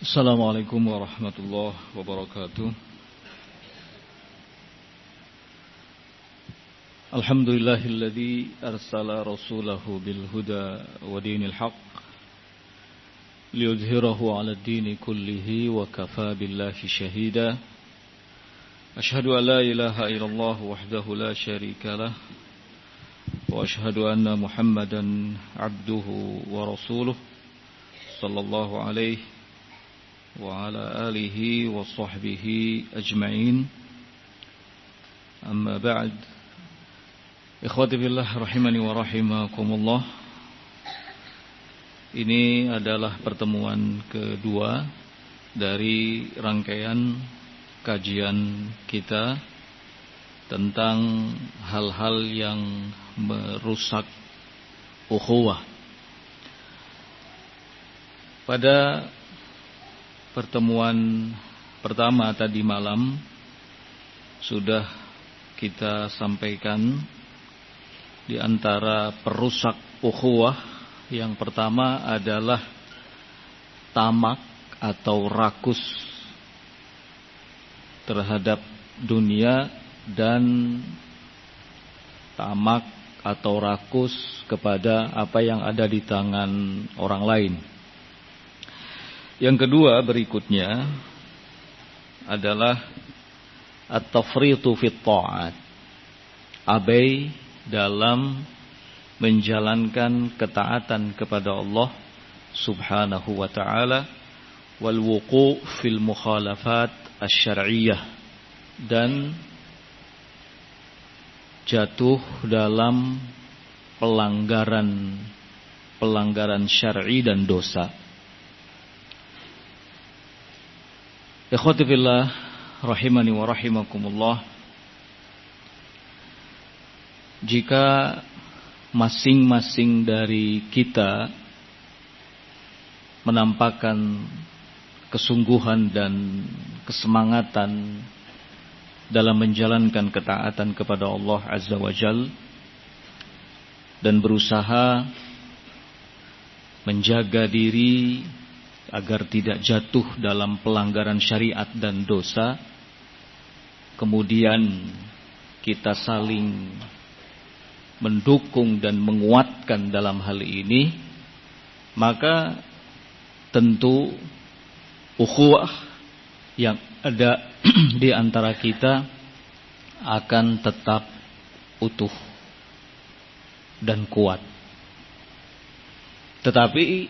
Assalamualaikum warahmatullahi wabarakatuh. Alhamdulillahilladzi arsala rasulahu bil huda wa dinil haqq liyudhhirahu 'ala ad-dini kullihi wa kafa billahi shahida. Ashhadu an la ilaha illallah wahdahu la syarika lah wa ashhadu anna Muhammadan 'abduhu wa rasuluh sallallahu alaihi wa ala alihi wa sahbihi ajma'in. Amma ba'd. Ikhwati billah rahimani wa rahimakumullah. Ini adalah pertemuan kedua dari rangkaian kajian kita tentang hal-hal yang merusak ukhuwah. Pada pertemuan pertama tadi malam sudah kita sampaikan di antara perusak ukhuwah yang pertama adalah tamak atau rakus terhadap dunia dan tamak atau rakus kepada apa yang ada di tangan orang lain. Yang kedua berikutnya adalah at-tafritu fit ta'at, abai dalam menjalankan ketaatan kepada Allah subhanahu wa ta'ala, wal wuqu' fil mukhalafat asy-syar'iyyah, dan jatuh dalam pelanggaran syar'i dan dosa. Ikhwati fillah rahimani wa rahimakumullah. Jika masing-masing dari kita menampakkan kesungguhan dan kesemangatan dalam menjalankan ketaatan kepada Allah Azza wa Jalla dan berusaha menjaga diri agar tidak jatuh dalam pelanggaran syariat dan dosa, kemudian kita saling mendukung dan menguatkan dalam hal ini, maka tentu ukhuwah yang ada di antara kita akan tetap utuh dan kuat. Tetapi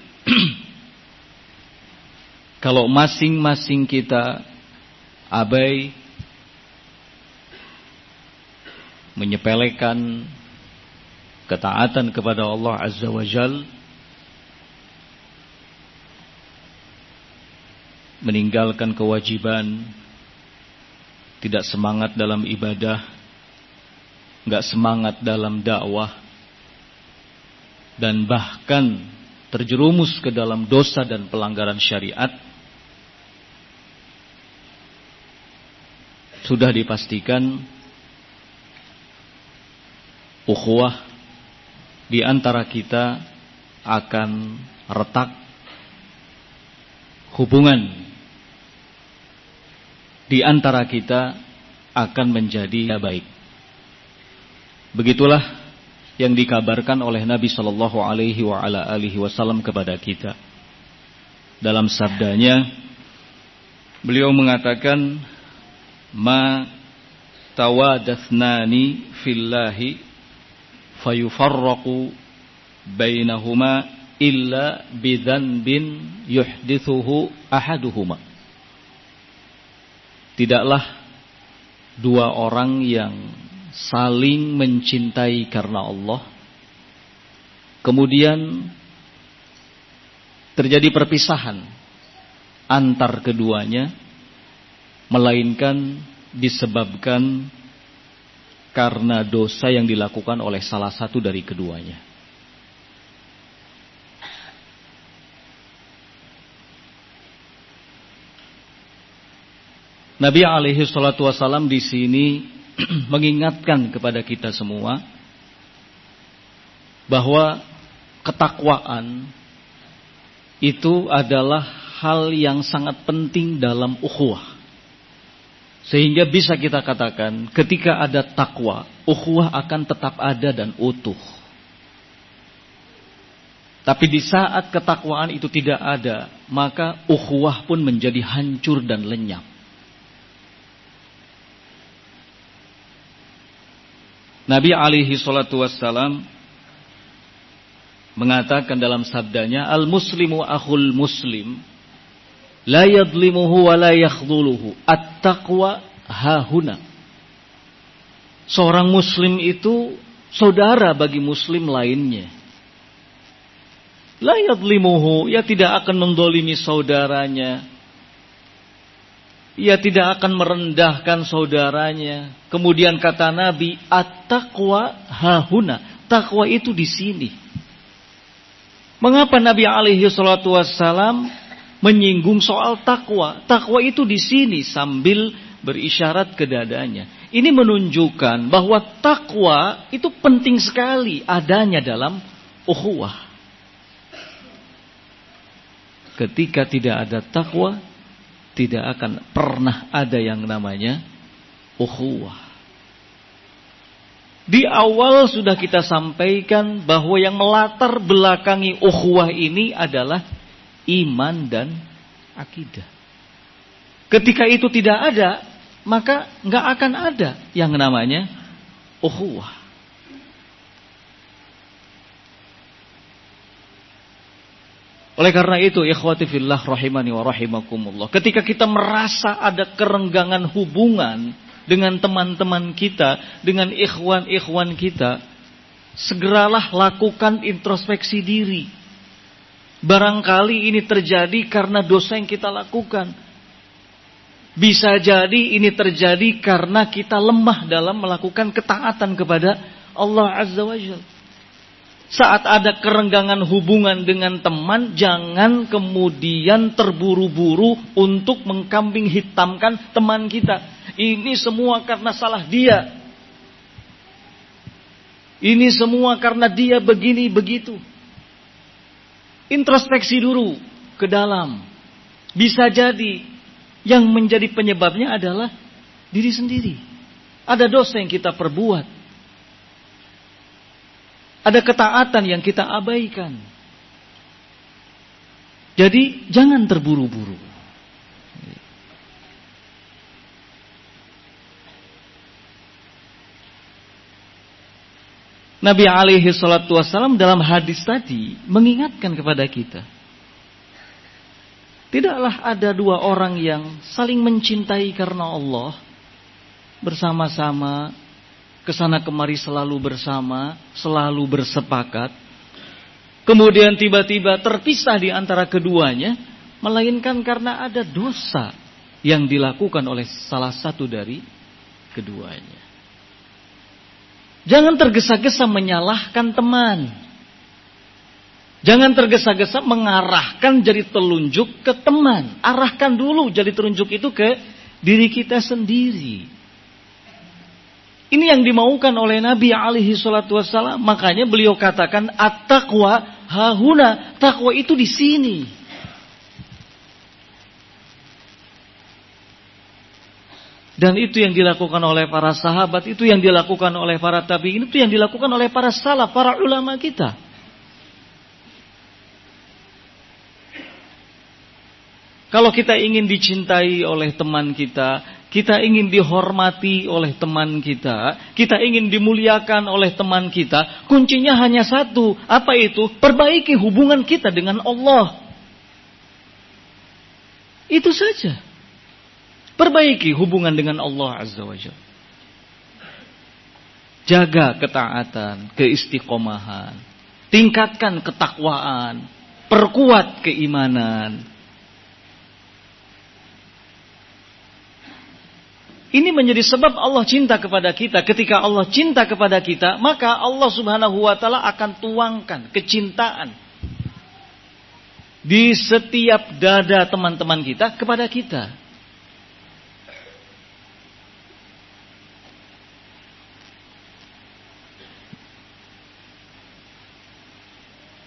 kalau masing-masing kita abai, menyepelekan ketaatan kepada Allah Azza wa Jalla, meninggalkan kewajiban, tidak semangat dalam ibadah, enggak semangat dalam dakwah, dan bahkan terjerumus ke dalam dosa dan pelanggaran syariat, sudah dipastikan ukhuwah di antara kita akan retak, hubungan di antara kita akan menjadi baik. Begitulah yang dikabarkan oleh Nabi sallallahu alaihi wa ala alihi wasallam kepada kita. Dalam sabdanya, beliau mengatakan, ma tawadathnani fillahi fayufarraqu bainahuma illa bidzanbin yuhdithuhu ahaduhuma. Tidaklah dua orang yang saling mencintai karena Allah kemudian terjadi perpisahan antar keduanya, melainkan disebabkan karena dosa yang dilakukan oleh salah satu dari keduanya. Nabi alaihi salatu wasallam di sini mengingatkan kepada kita semua bahwa ketakwaan itu adalah hal yang sangat penting dalam ukhuwah. Sehingga bisa kita katakan ketika ada takwa, ukhuwah akan tetap ada dan utuh. Tapi di saat ketakwaan itu tidak ada, maka ukhuwah pun menjadi hancur dan lenyap. Nabi alaihi salatu wassalam mengatakan dalam sabdanya, al-muslimu akhul muslim, la yadlimuhu wa la yakhdhuluhu, at-taqwa hahuna. Seorang muslim itu saudara bagi muslim lainnya. La yadlimuhu, ia tidak akan mendolimi saudaranya. Ia tidak akan merendahkan saudaranya. Kemudian kata Nabi, at-taqwa hahuna. Takwa itu di sini. Mengapa Nabi alaihi salatu wassalam menyinggung soal takwa? Takwa itu di sini sambil berisyarat ke dadanya. Ini menunjukkan bahwa takwa itu penting sekali adanya dalam ukhuwah. Ketika tidak ada takwa, tidak akan pernah ada yang namanya ukhuwah. Di awal sudah kita sampaikan bahwa yang melatar belakangi ukhuwah ini adalah iman dan akidah. Ketika itu tidak ada, maka nggak akan ada yang namanya ukhuwah. Oleh karena itu, ikhwati fillah rahimani wa rahimakumullah, ketika kita merasa ada kerenggangan hubungan dengan teman-teman kita, dengan ikhwan-ikhwan kita, segeralah lakukan introspeksi diri. Barangkali ini terjadi karena dosa yang kita lakukan. Bisa jadi ini terjadi karena kita lemah dalam melakukan ketaatan kepada Allah Azza wa Jalla. Saat ada kerenggangan hubungan dengan teman, jangan kemudian terburu-buru untuk mengkambing hitamkan teman kita. Ini semua karena salah dia. Ini semua karena dia begini begitu. Introspeksi dulu ke dalam. Bisa jadi yang menjadi penyebabnya adalah diri sendiri. Ada dosa yang kita perbuat. Ada ketaatan yang kita abaikan. Jadi jangan terburu-buru. Nabi alaihi salatu wassalam dalam hadis tadi mengingatkan kepada kita. Tidaklah ada dua orang yang saling mencintai karena Allah, bersama-sama, kesana kemari selalu bersama, selalu bersepakat. Kemudian tiba-tiba terpisah di antara keduanya, melainkan karena ada dosa yang dilakukan oleh salah satu dari keduanya. Jangan tergesa-gesa menyalahkan teman. Jangan tergesa-gesa mengarahkan jari telunjuk ke teman. Arahkan dulu jari telunjuk itu ke diri kita sendiri. Ini yang dimaukan oleh Nabi alaihi salatu wassalam. Makanya beliau katakan at-taqwa hahuna. Takwa itu di sini. Dan itu yang dilakukan oleh para sahabat, itu yang dilakukan oleh para tabi'in, itu yang dilakukan oleh para salaf, para ulama kita. Kalau kita ingin dicintai oleh teman kita, kita ingin dihormati oleh teman kita ingin dimuliakan oleh teman kita, kuncinya hanya satu. Apa itu? Perbaiki hubungan kita dengan Allah. Itu saja. Perbaiki hubungan dengan Allah Azza wa Jalla. Jaga ketaatan, keistiqomahan. Tingkatkan ketakwaan. Perkuat keimanan. Ini menjadi sebab Allah cinta kepada kita. Ketika Allah cinta kepada kita, maka Allah Subhanahu wa taala akan tuangkan kecintaan di setiap dada teman-teman kita kepada kita.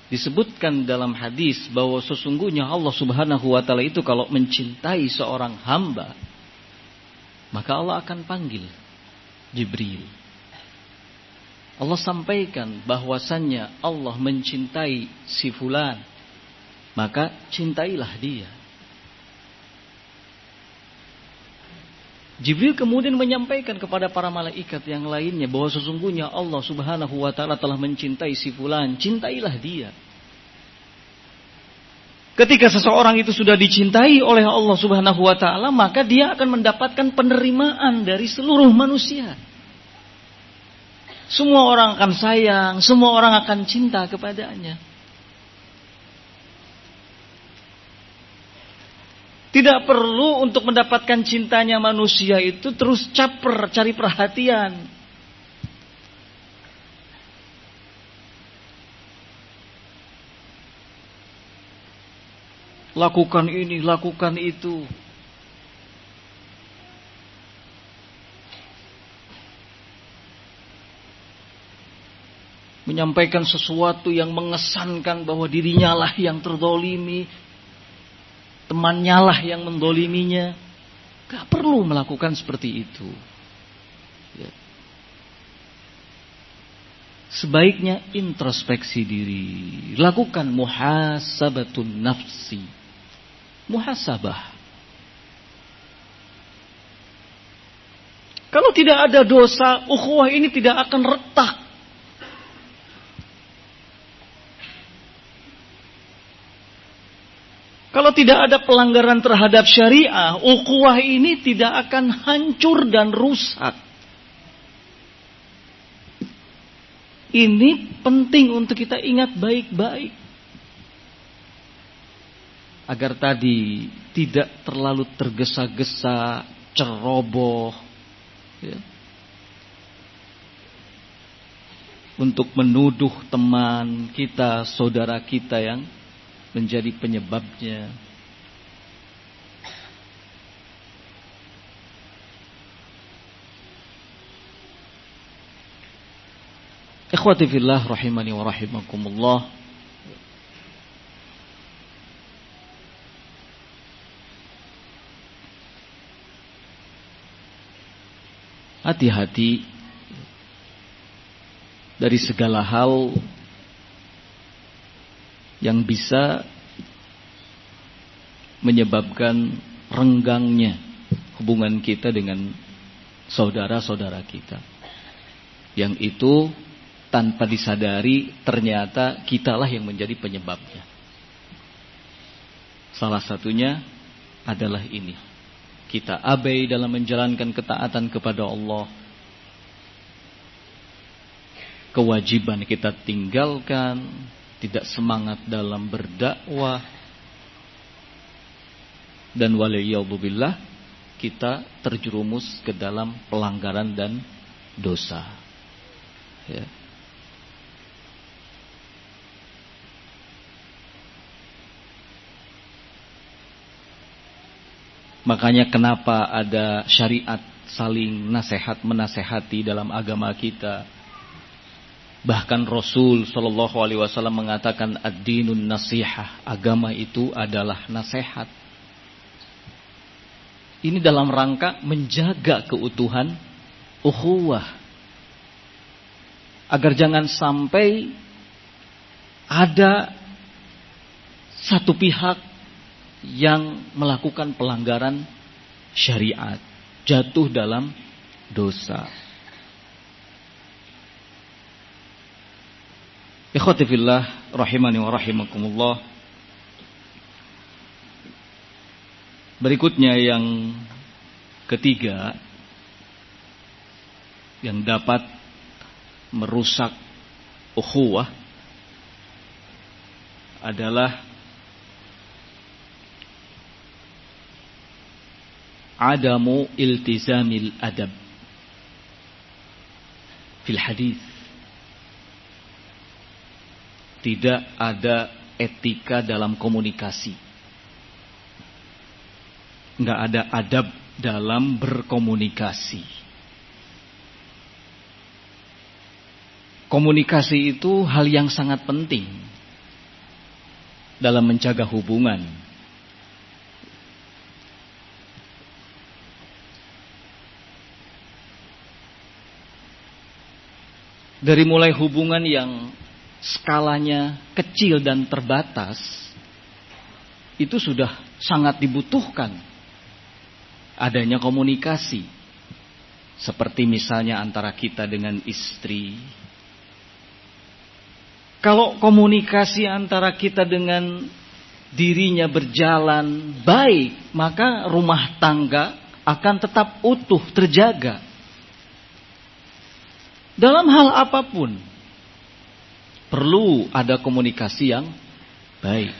disebutkan dalam hadis bahwa sesungguhnya Allah Subhanahu wa taala itu kalau mencintai seorang hamba, maka Allah akan panggil Jibril. Allah sampaikan bahwasannya Allah mencintai si fulan, maka cintailah dia. Jibril kemudian menyampaikan kepada para malaikat yang lainnya bahwa sesungguhnya Allah Subhanahu wa taala telah mencintai si fulan, cintailah dia. Ketika seseorang itu sudah dicintai oleh Allah Subhanahu wa taala, maka dia akan mendapatkan penerimaan dari seluruh manusia. Semua orang akan sayang, semua orang akan cinta kepadanya. Tidak perlu untuk mendapatkan cintanya manusia itu terus caper, cari perhatian. Lakukan ini, lakukan itu. Menyampaikan sesuatu yang mengesankan bahwa dirinya lah yang terzalimi, temannya lah yang mendoliminya. Gak perlu melakukan seperti itu. Ya. Sebaiknya introspeksi diri. Lakukan muhasabatun nafsi. Muhasabah. Kalau tidak ada dosa, ukhuwah ini tidak akan retak. Kalau tidak ada pelanggaran terhadap syariah, ukhuwah ini tidak akan hancur dan rusak. Ini penting untuk kita ingat baik-baik. Agar tadi tidak terlalu tergesa-gesa, ceroboh. Ya. Untuk menuduh teman kita, saudara kita yang menjadi penyebabnya. Ikhwati fillah rahimani wa rahimakumullah. Hati-hati dari segala hal yang bisa menyebabkan renggangnya hubungan kita dengan saudara-saudara kita. Yang itu tanpa disadari ternyata kitalah yang menjadi penyebabnya. Salah satunya adalah ini. Kita abai dalam menjalankan ketaatan kepada Allah. Kewajiban kita tinggalkan. Tidak semangat dalam berdakwah. Dan waliyadzubillah, kita terjerumus ke dalam pelanggaran dan dosa. Ya. Makanya kenapa ada syariat saling nasihat menasehati dalam agama kita. Bahkan Rasul Shallallahu Alaihi Wasallam mengatakan ad-dinun nasihah, agama itu adalah nasihat. Ini dalam rangka menjaga keutuhan ukhuwah, agar jangan sampai ada satu pihak yang melakukan pelanggaran syariat, jatuh dalam dosa. Ikhwati fillah rahimani wa rahimakumullah. Berikutnya yang ketiga yang dapat merusak ukhuwah adalah adamu iltizamil adab fil hadis. Tidak ada etika dalam komunikasi. Enggak ada adab dalam berkomunikasi. Komunikasi itu hal yang sangat penting. dalam menjaga hubungan. Dari mulai hubungan yang skalanya kecil dan terbatas, itu sudah sangat dibutuhkan adanya komunikasi. Seperti misalnya antara kita dengan istri. Kalau komunikasi antara kita dengan dirinya berjalan baik, maka rumah tangga akan tetap utuh, terjaga. Dalam hal apapun, perlu ada komunikasi yang baik.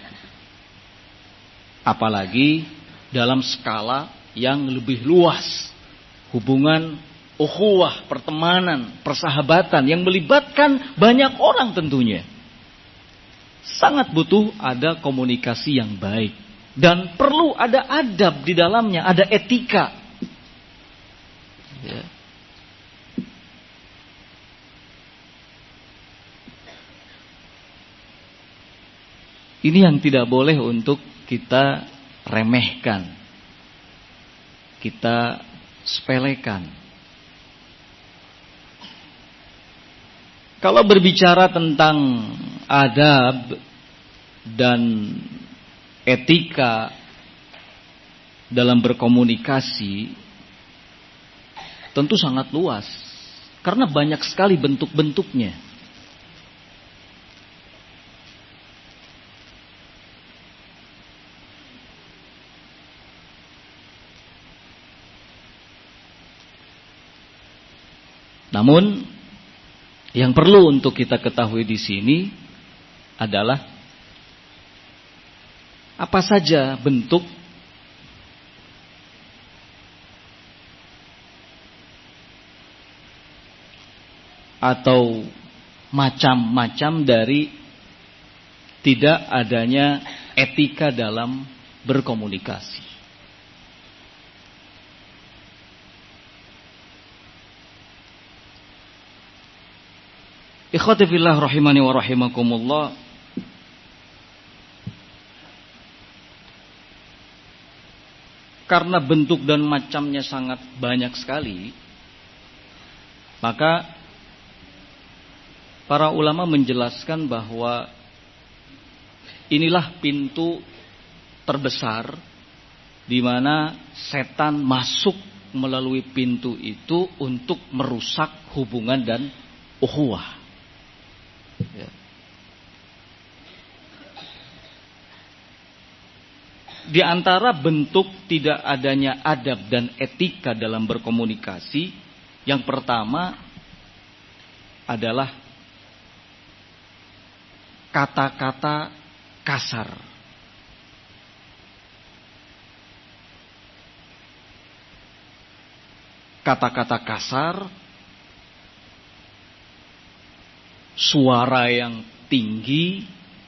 Apalagi dalam skala yang lebih luas. Hubungan ukhuwah, pertemanan, persahabatan yang melibatkan banyak orang tentunya. Sangat butuh ada komunikasi yang baik. Dan perlu ada adab di dalamnya, ada etika. Ya. Ini yang tidak boleh untuk kita remehkan, kita sepelekan. Kalau berbicara tentang adab dan etika dalam berkomunikasi, tentu sangat luas, karena banyak sekali bentuk-bentuknya. Namun yang perlu untuk kita ketahui di sini adalah apa saja bentuk atau macam-macam dari tidak adanya etika dalam berkomunikasi. Ikhwati fillah rahimani wa rahimakumullah. Karena bentuk dan macamnya sangat banyak sekali, maka para ulama menjelaskan bahwa inilah pintu terbesar di mana setan masuk melalui pintu itu untuk merusak hubungan dan ukhuwah. Ya. Di antara bentuk tidak adanya adab dan etika dalam berkomunikasi, yang pertama adalah kata-kata kasar. Kata-kata kasar, suara yang tinggi,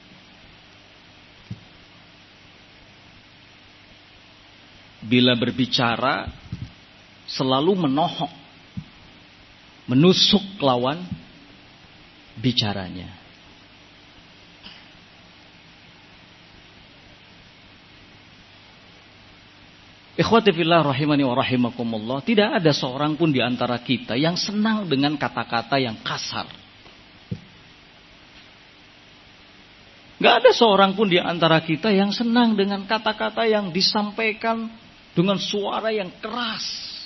bila berbicara selalu menohok, menusuk lawan bicaranya. Ikhwati fillah rahimani wa rahimakumullah, tidak ada seorang pun di antara kita yang senang dengan kata-kata yang kasar. Gak ada seorang pun di antara kita yang senang dengan kata-kata yang disampaikan dengan suara yang keras.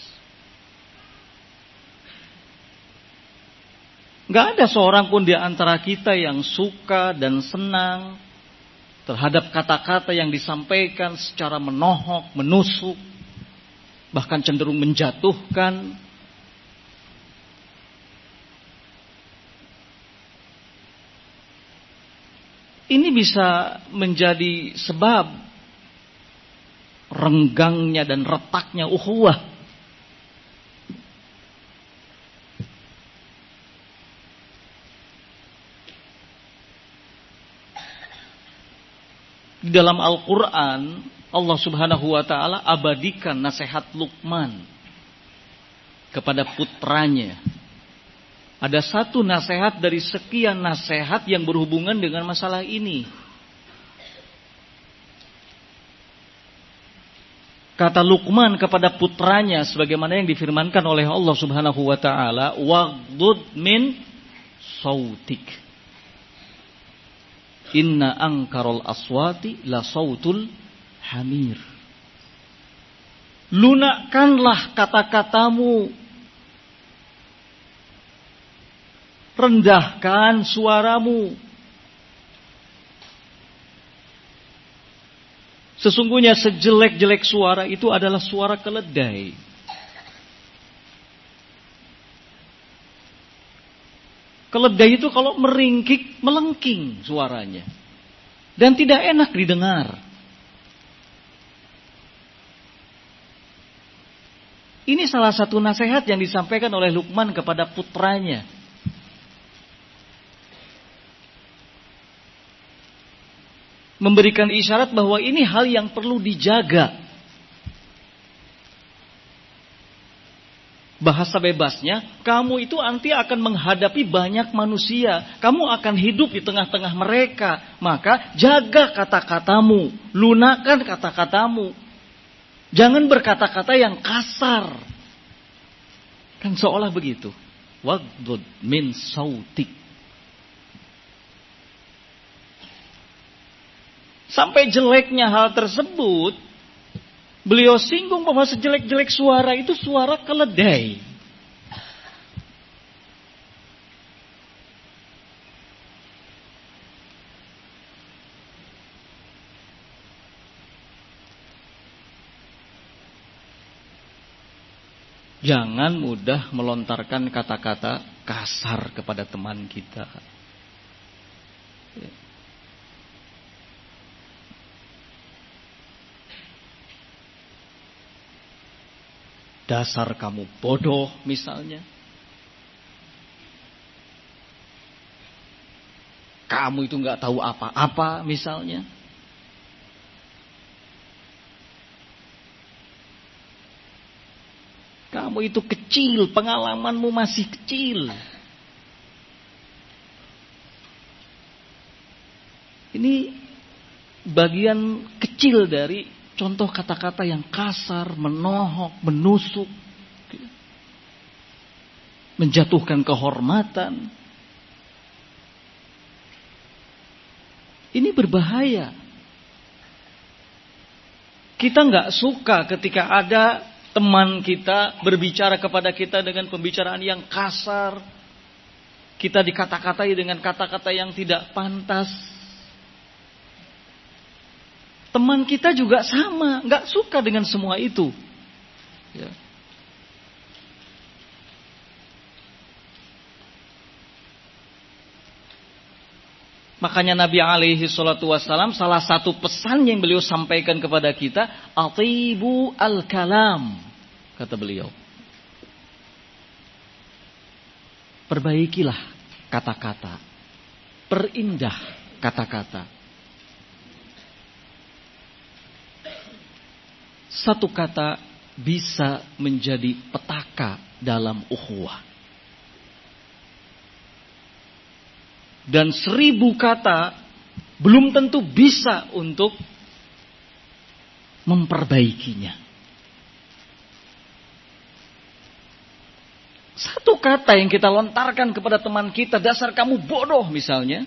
Gak ada seorang pun di antara kita yang suka dan senang terhadap kata-kata yang disampaikan secara menohok, menusuk, bahkan cenderung menjatuhkan. Ini bisa menjadi sebab renggangnya dan retaknya ukhuwah. Di dalam Al-Quran, Allah Subhanahu wa ta'ala abadikan nasihat Luqman kepada putranya. Ada satu nasihat dari sekian nasihat yang berhubungan dengan masalah ini. Kata Luqman kepada putranya sebagaimana yang difirmankan oleh Allah Subhanahu wa taala, "Waghdud min sautik. Inna ankarul aswati la sautul hamir." Lunakkanlah kata-katamu. Rendahkan suaramu. Sesungguhnya sejelek-jelek suara itu adalah suara keledai. Keledai itu kalau meringkik, melengking suaranya. Dan tidak enak didengar. Ini salah satu nasihat yang disampaikan oleh Luqman kepada putranya. Memberikan isyarat bahwa ini hal yang perlu dijaga. Bahasa bebasnya, kamu itu nanti akan menghadapi banyak manusia. Kamu akan hidup di tengah-tengah mereka. Maka jaga kata-katamu. Lunakan kata-katamu. Jangan berkata-kata yang kasar. Kan seolah begitu. Waghdud min sautik. Sampai jeleknya hal tersebut, beliau singgung bahwa sejelek-jelek suara itu suara keledai. Jangan mudah melontarkan kata-kata kasar kepada teman kita. Dasar kamu bodoh misalnya. Kamu itu gak tahu apa-apa misalnya. Kamu itu kecil, pengalamanmu masih kecil. Ini bagian kecil dari contoh kata-kata yang kasar, menohok, menusuk, menjatuhkan kehormatan. Ini berbahaya. Kita nggak suka ketika ada teman kita berbicara kepada kita dengan pembicaraan yang kasar. Kita dikata-katai dengan kata-kata yang tidak pantas. Teman kita juga sama, nggak suka dengan semua itu. Ya. Makanya Nabi alaihi salatu wassalam, salah satu pesan yang beliau sampaikan kepada kita, atibu al-kalam, kata beliau. Perbaikilah kata-kata, perindah kata-kata. Satu kata bisa menjadi petaka dalam ukhuwah. Dan 1000 kata belum tentu bisa untuk memperbaikinya. Satu kata yang kita lontarkan kepada teman kita, dasar kamu bodoh misalnya.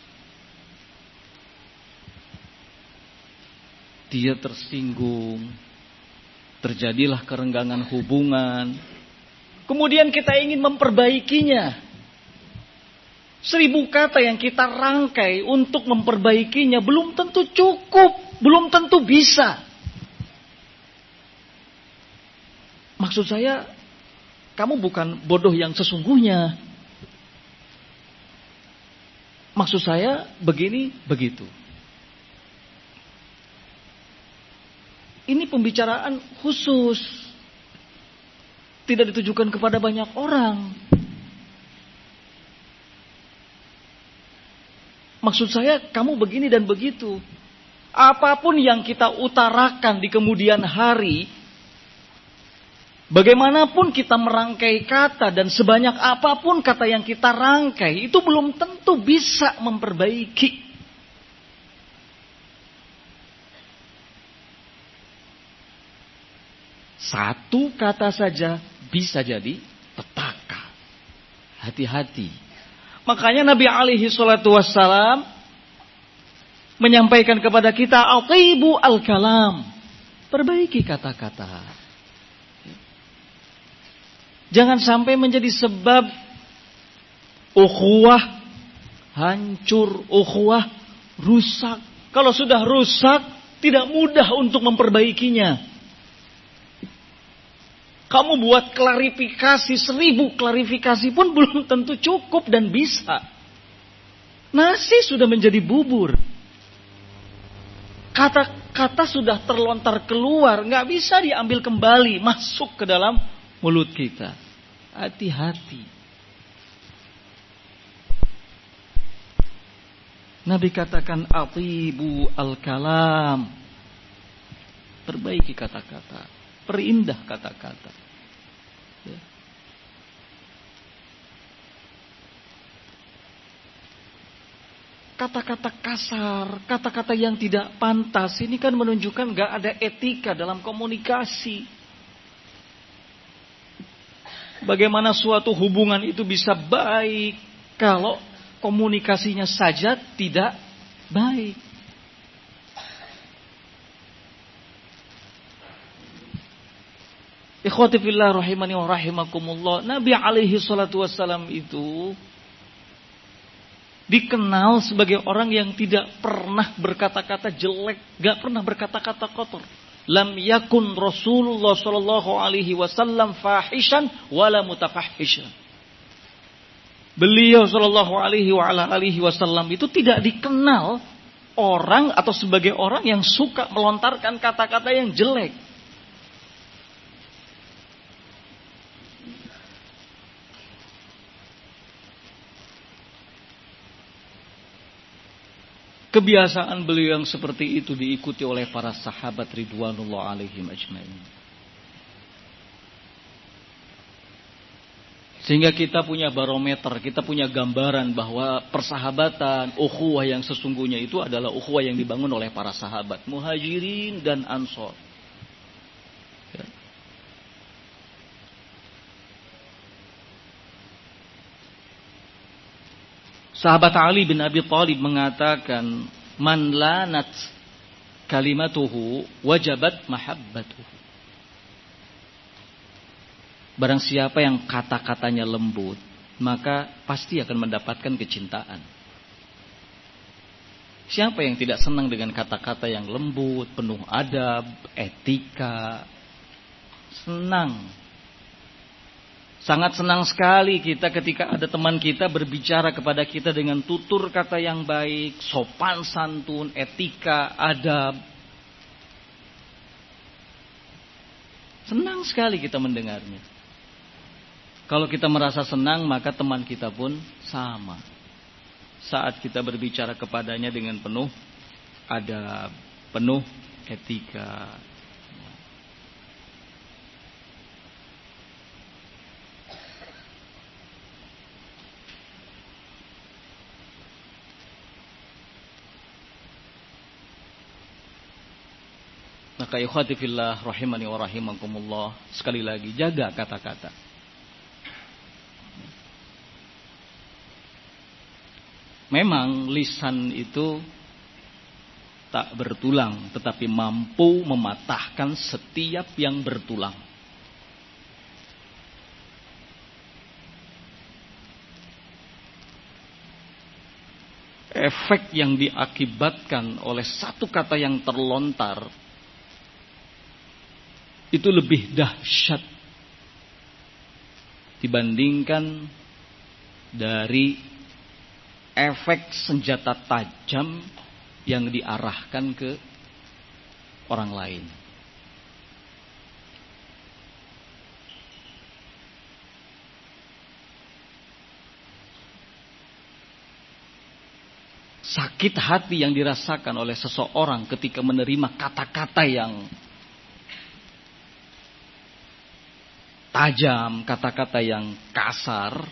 Dia tersinggung. Terjadilah kerenggangan hubungan. Kemudian kita ingin memperbaikinya. 1000 kata yang kita rangkai untuk memperbaikinya belum tentu cukup, belum tentu bisa. Maksud saya, kamu bukan bodoh yang sesungguhnya. Maksud saya begini, begitu. Ini pembicaraan khusus. Tidak ditujukan kepada banyak orang. Maksud saya, kamu begini dan begitu. Apapun yang kita utarakan di kemudian hari, bagaimanapun kita merangkai kata dan sebanyak apapun kata yang kita rangkai, itu belum tentu bisa memperbaiki. Satu kata saja bisa jadi petaka. Hati-hati. Makanya Nabi alaihi salatu wassalam menyampaikan kepada kita, atibu al-kalam. Perbaiki kata-kata. Jangan sampai menjadi sebab ukhuwah hancur, ukhuwah rusak. Kalau sudah rusak, tidak mudah untuk memperbaikinya. Kamu buat klarifikasi 1000 klarifikasi pun belum tentu cukup dan bisa. Nasi sudah menjadi bubur. Kata-kata sudah terlontar keluar, nggak bisa diambil kembali masuk ke dalam mulut kita. Hati-hati. Nabi katakan atibu al-kalam. Perbaiki kata-kata, perindah kata-kata. Ya. Kata-kata kasar, kata-kata yang tidak pantas, ini kan menunjukkan gak ada etika dalam komunikasi. Bagaimana suatu hubungan itu bisa baik kalau komunikasinya saja tidak baik. Ikhwati fillah rahimani wa rahimakumullah. Nabi alaihi salatu wassalam itu dikenal sebagai orang yang tidak pernah berkata-kata jelek, gak pernah berkata-kata kotor. Lam yakun Rasulullah sallallahu alaihi wasallam fahishan wala mutafahishan. Beliau sallallahu alaihi wasallam itu tidak dikenal orang atau sebagai orang yang suka melontarkan kata-kata yang jelek. Kebiasaan beliau yang seperti itu diikuti oleh para sahabat ridwanullah alaihim ajmain. Sehingga kita punya barometer, kita punya gambaran bahwa persahabatan, ukhuwah yang sesungguhnya itu adalah ukhuwah yang dibangun oleh para sahabat, muhajirin dan ansor. Ya. Sahabat Ali bin Abi Thalib mengatakan, man lanat kalimatuhu wajabat mahabbatuhu. Barang siapa yang kata-katanya lembut, maka pasti akan mendapatkan kecintaan. Siapa yang tidak senang dengan kata-kata yang lembut, penuh adab, etika? Senang. Sangat senang sekali kita ketika ada teman kita berbicara kepada kita dengan tutur kata yang baik, sopan santun, etika, adab. Senang sekali kita mendengarnya. Kalau kita merasa senang, maka teman kita pun sama. Saat kita berbicara kepadanya dengan penuh adab, penuh etika. Maka ikhwati fillah rahimani wa rahimakumullah, sekali lagi jaga kata-kata. Memang lisan itu tak bertulang, tetapi mampu mematahkan setiap yang bertulang. Efek yang diakibatkan oleh satu kata yang terlontar itu lebih dahsyat dibandingkan dari efek senjata tajam yang diarahkan ke orang lain. Sakit hati yang dirasakan oleh seseorang ketika menerima kata-kata yang tajam, kata-kata yang kasar,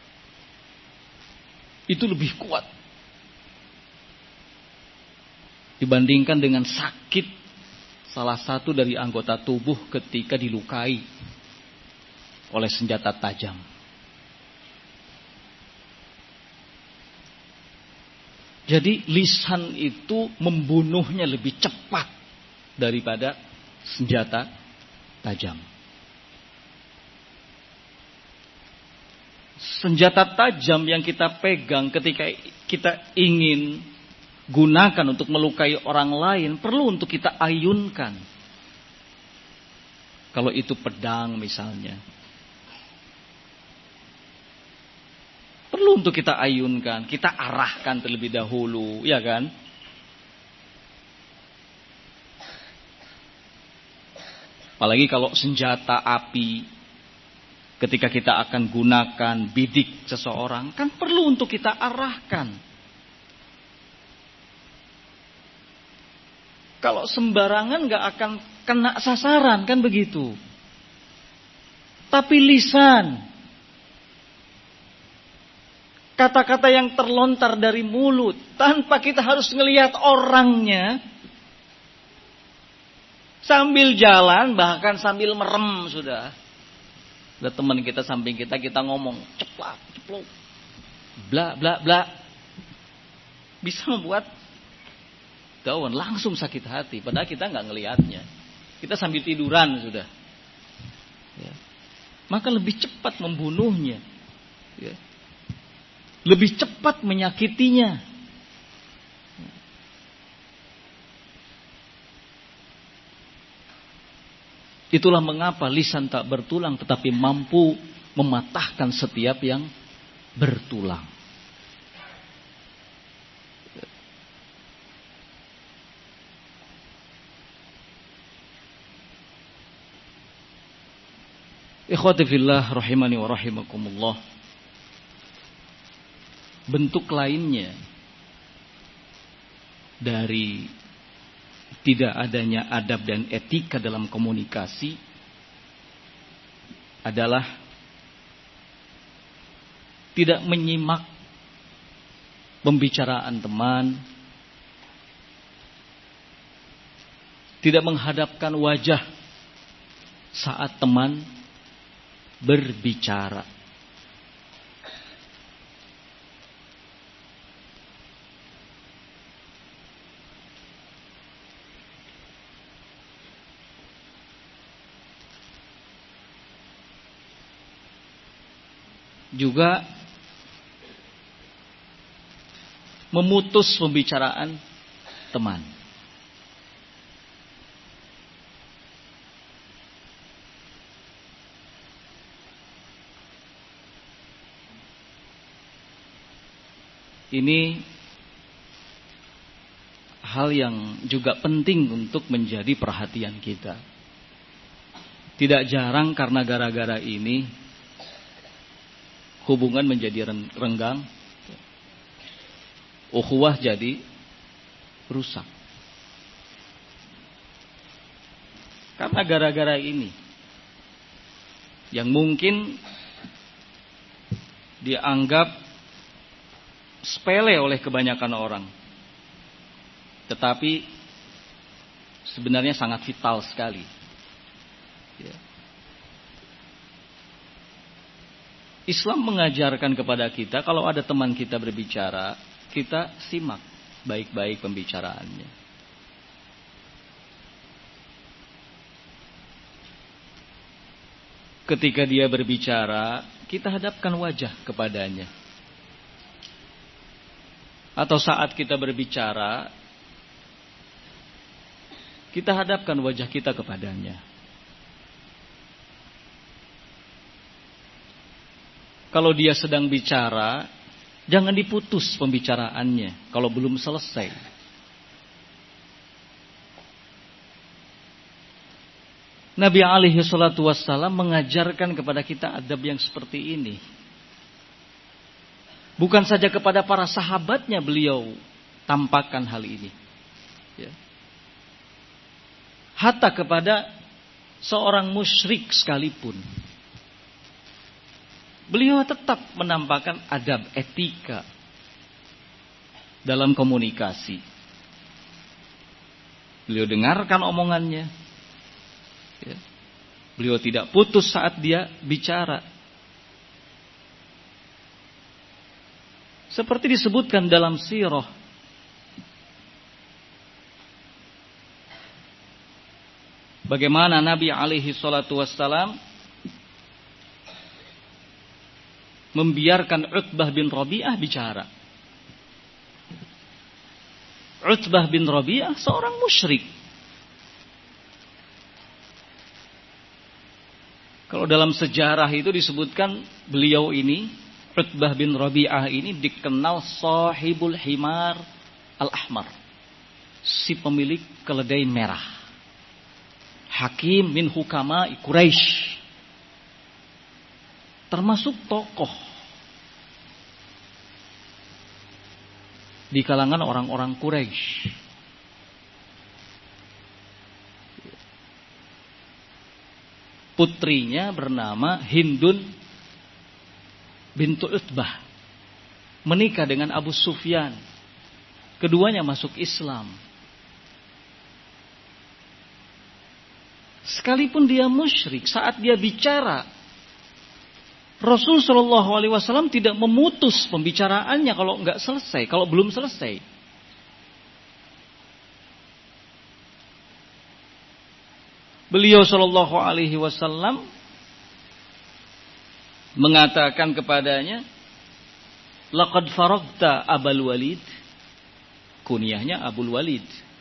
itu lebih kuat dibandingkan dengan sakit salah satu dari anggota tubuh ketika dilukai oleh senjata tajam. Jadi lisan itu membunuhnya lebih cepat daripada senjata tajam. Senjata tajam yang kita pegang ketika kita ingin gunakan untuk melukai orang lain perlu untuk kita ayunkan. Kalau itu pedang misalnya, perlu untuk kita ayunkan, kita arahkan terlebih dahulu, ya kan? Apalagi kalau senjata api, ketika kita akan gunakan bidik seseorang, kan perlu untuk kita arahkan. Kalau sembarangan gak akan kena sasaran, kan begitu. Tapi lisan, kata-kata yang terlontar dari mulut, tanpa kita harus ngelihat orangnya, sambil jalan, bahkan sambil merem sudah. Ada teman kita samping kita ngomong ceplak, ceplok, bla bla bla, bisa membuat daun langsung sakit hati. Padahal kita nggak ngelihatnya, kita sambil tiduran sudah. Ya. Maka lebih cepat membunuhnya, ya. Lebih cepat menyakitinya. Itulah mengapa lisan tak bertulang tetapi mampu mematahkan setiap yang bertulang. Ikhwati fillah rahimani wa rahimakumullah. Bentuk lainnya dari tidak adanya adab dan etika dalam komunikasi adalah tidak menyimak pembicaraan teman, tidak menghadapkan wajah saat teman berbicara. Juga memutus pembicaraan teman. Ini hal yang juga penting untuk menjadi perhatian kita. Tidak jarang karena gara-gara ini hubungan menjadi renggang, ukhuwah jadi rusak. Karena gara-gara ini, yang mungkin dianggap sepele oleh kebanyakan orang, tetapi sebenarnya sangat vital sekali. Ya. Islam mengajarkan kepada kita kalau ada teman kita berbicara, kita simak baik-baik pembicaraannya. Ketika dia berbicara, kita hadapkan wajah kepadanya. Atau saat kita berbicara, kita hadapkan wajah kita kepadanya. Kalau dia sedang bicara, jangan diputus pembicaraannya kalau belum selesai. Nabi alaihi salatu wassalam mengajarkan kepada kita adab yang seperti ini. Bukan saja kepada para sahabatnya beliau tampakkan hal ini. Ya. Hatta kepada seorang musyrik sekalipun. Beliau tetap menampakkan adab etika dalam komunikasi. Beliau dengarkan omongannya. Ya. Beliau tidak putus saat dia bicara. Seperti disebutkan dalam sirah. Bagaimana Nabi alaihi salatu wassalam membiarkan Utbah bin Rabi'ah bicara. Utbah bin Rabi'ah seorang musyrik. Kalau dalam sejarah itu disebutkan beliau ini, Utbah bin Rabi'ah ini dikenal sahibul himar al-ahmar. Si pemilik keledai merah. Hakim min hukama Quraisy. Termasuk tokoh di kalangan orang-orang Quraisy. Putrinya bernama Hindun bintu Utbah. Menikah dengan Abu Sufyan. Keduanya masuk Islam. Sekalipun dia musyrik, saat dia bicara, Rasul Shallallahu Alaihi Wasallam tidak memutus pembicaraannya kalau nggak selesai, kalau belum selesai. Beliau Shallallahu Alaihi Wasallam mengatakan kepadanya, "Laqad faragta Abul Walid." Kunyahnya Abul Walid.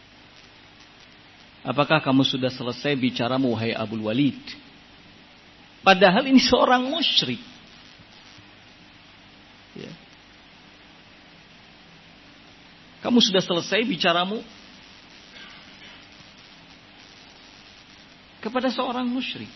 Apakah kamu sudah selesai bicara wahai Abul Walid? Padahal ini seorang musyrik. Ya. Kamu sudah selesai bicaramu kepada seorang musyrik.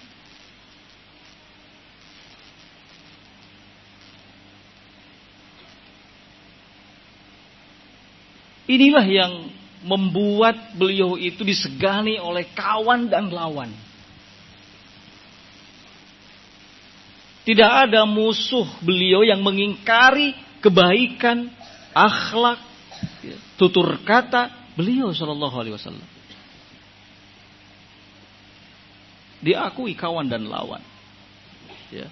Inilah yang membuat beliau itu disegani oleh kawan dan lawan. Tidak ada musuh beliau yang mengingkari kebaikan, akhlak, tutur kata beliau Shallallahu Alaihi Wasallam. Diakui kawan dan lawan. Ya.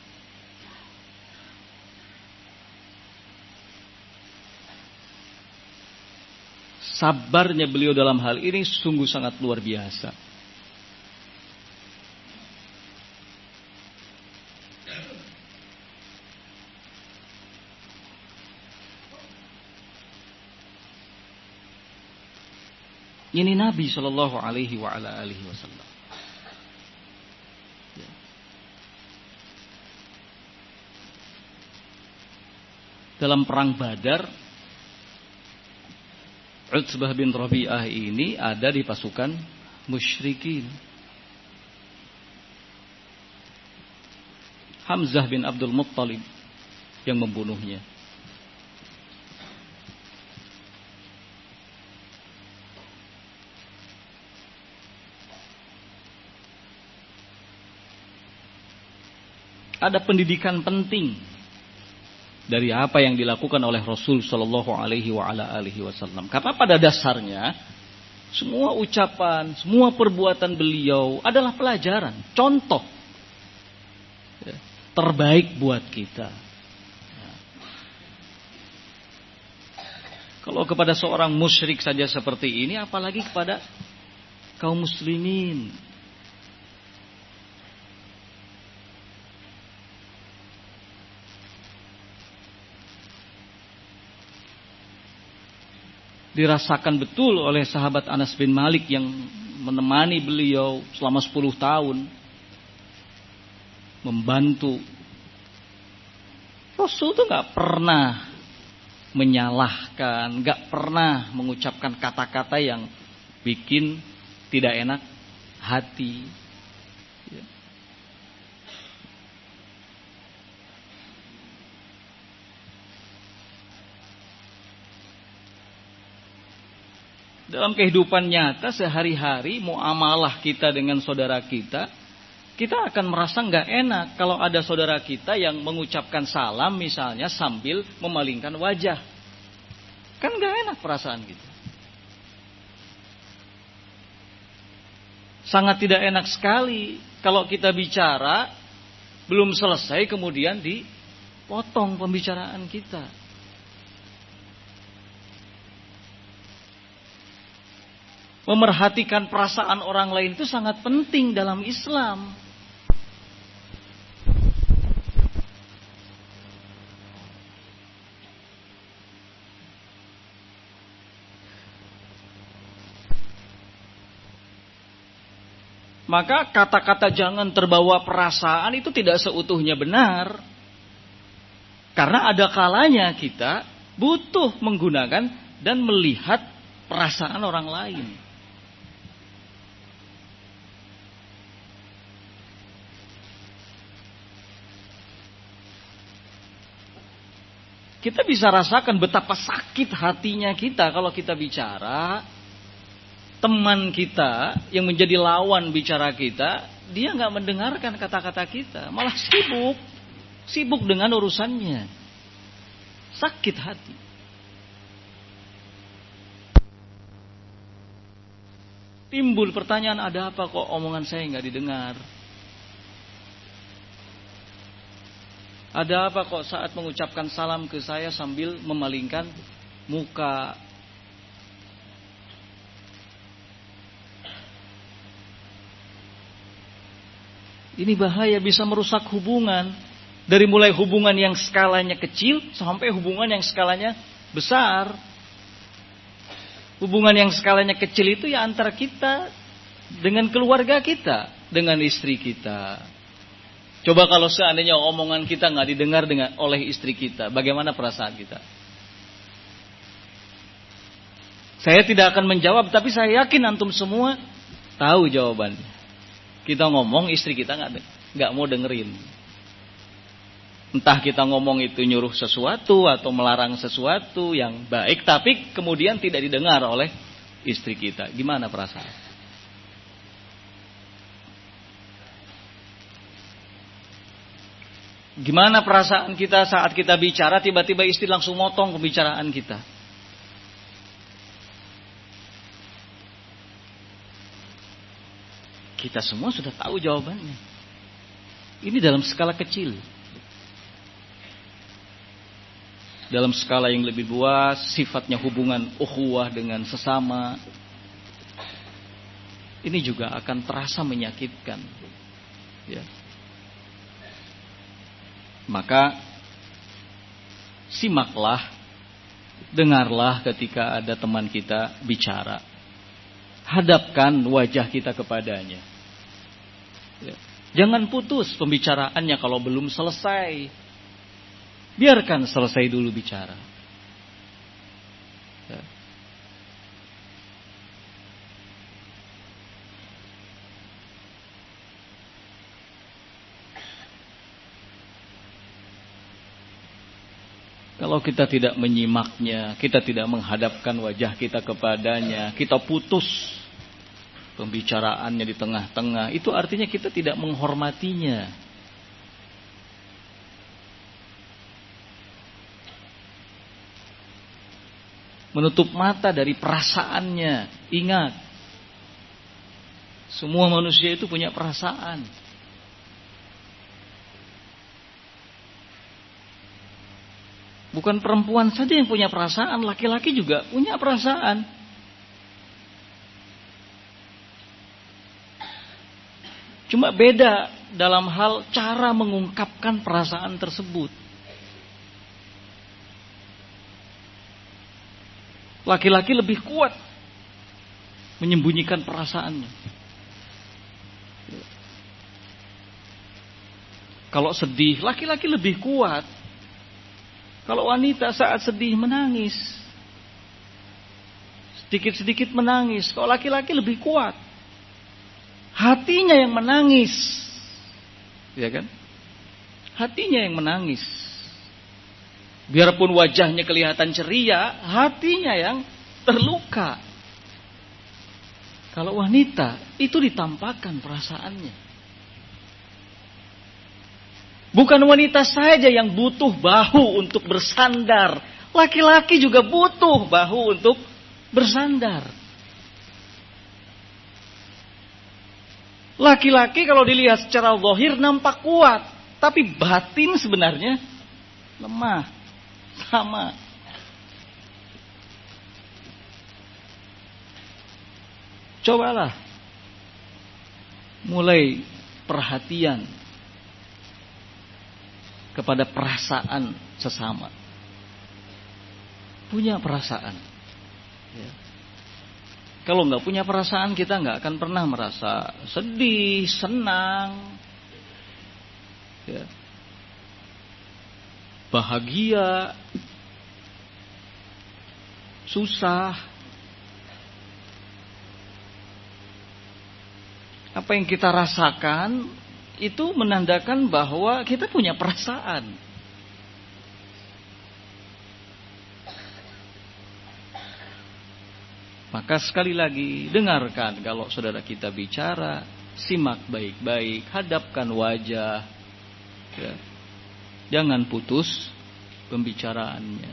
Sabarnya beliau dalam hal ini sungguh sangat luar biasa. Ini Nabi Shallallahu Alaihi Wasallam. Dalam perang Badar, Utbah bin Rabi'ah ini ada di pasukan musyrikin. Hamzah bin Abdul Muttalib yang membunuhnya. Ada pendidikan penting dari apa yang dilakukan oleh Rasul Shallallahu Alaihi Wasallam. Karena pada dasarnya semua ucapan, semua perbuatan beliau adalah pelajaran, contoh terbaik buat kita. Kalau kepada seorang musyrik saja seperti ini, apalagi kepada kaum muslimin. Dirasakan betul oleh sahabat Anas bin Malik yang menemani beliau selama 10 tahun. Membantu. Rasul itu gak pernah menyalahkan, gak pernah mengucapkan kata-kata yang bikin tidak enak hati. Dalam kehidupan nyata sehari-hari muamalah kita dengan saudara kita akan merasa nggak enak kalau ada saudara kita yang mengucapkan salam misalnya sambil memalingkan wajah. Kan nggak enak perasaan gitu. Sangat tidak enak sekali kalau kita bicara belum selesai kemudian dipotong pembicaraan kita. Memerhatikan perasaan orang lain itu sangat penting dalam Islam. Maka kata-kata jangan terbawa perasaan itu tidak seutuhnya benar. Karena ada kalanya kita butuh menggunakan dan melihat perasaan orang lain. Kita bisa rasakan betapa sakit hatinya kita kalau kita bicara. Teman kita yang menjadi lawan bicara kita, dia nggak mendengarkan kata-kata kita, malah sibuk dengan urusannya. Sakit hati. Timbul pertanyaan, ada apa kok omongan saya nggak didengar? Ada apa kok saat mengucapkan salam ke saya sambil memalingkan muka? Ini bahaya, bisa merusak hubungan. Dari mulai hubungan yang skalanya kecil sampai hubungan yang skalanya besar. Hubungan yang skalanya kecil itu ya antara kita dengan keluarga kita, dengan istri kita. Coba kalau seandainya omongan kita nggak didengar oleh istri kita, bagaimana perasaan kita? Saya tidak akan menjawab, tapi saya yakin antum semua tahu jawabannya. Kita ngomong, istri kita nggak mau dengerin. Entah kita ngomong itu nyuruh sesuatu atau melarang sesuatu yang baik, tapi kemudian tidak didengar oleh istri kita. Gimana perasaan? Gimana perasaan kita saat kita bicara, tiba-tiba istri langsung motong pembicaraan kita? Kita semua sudah tahu jawabannya. Ini dalam skala kecil. Dalam skala yang lebih luas, sifatnya hubungan ukhuwah dengan sesama. Ini juga akan terasa menyakitkan. Ya. Maka simaklah, dengarlah ketika ada teman kita bicara. Hadapkan wajah kita kepadanya. Ya. Jangan putus pembicaraannya kalau belum selesai. Biarkan selesai dulu bicara. Ya. Kalau kita tidak menyimaknya, kita tidak menghadapkan wajah kita kepadanya, kita putus pembicaraannya di tengah-tengah, itu artinya kita tidak menghormatinya. Menutup mata dari perasaannya. Ingat, semua manusia itu punya perasaan. Bukan perempuan saja yang punya perasaan, laki-laki juga punya perasaan. Cuma beda dalam hal cara mengungkapkan perasaan tersebut. Laki-laki lebih kuat menyembunyikan perasaannya. Kalau sedih, laki-laki lebih kuat. Kalau wanita saat sedih menangis, sedikit-sedikit menangis. Kalau laki-laki lebih kuat, hatinya yang menangis, ya kan? Hatinya yang menangis. Biarpun wajahnya kelihatan ceria, hatinya yang terluka. Kalau wanita itu ditampakkan perasaannya. Bukan wanita saja yang butuh bahu untuk bersandar. Laki-laki juga butuh bahu untuk bersandar. Laki-laki kalau dilihat secara zahir nampak kuat, tapi batin sebenarnya lemah. Sama. Cobalah mulai perhatian kepada perasaan sesama. Punya perasaan. Ya. Kalau nggak punya perasaan, kita nggak akan pernah merasa sedih, senang, ya, bahagia, susah. Apa yang kita rasakan itu menandakan bahwa kita punya perasaan. Maka sekali lagi, dengarkan kalau saudara kita bicara, simak baik-baik, hadapkan wajah, ya. Jangan putus pembicaraannya.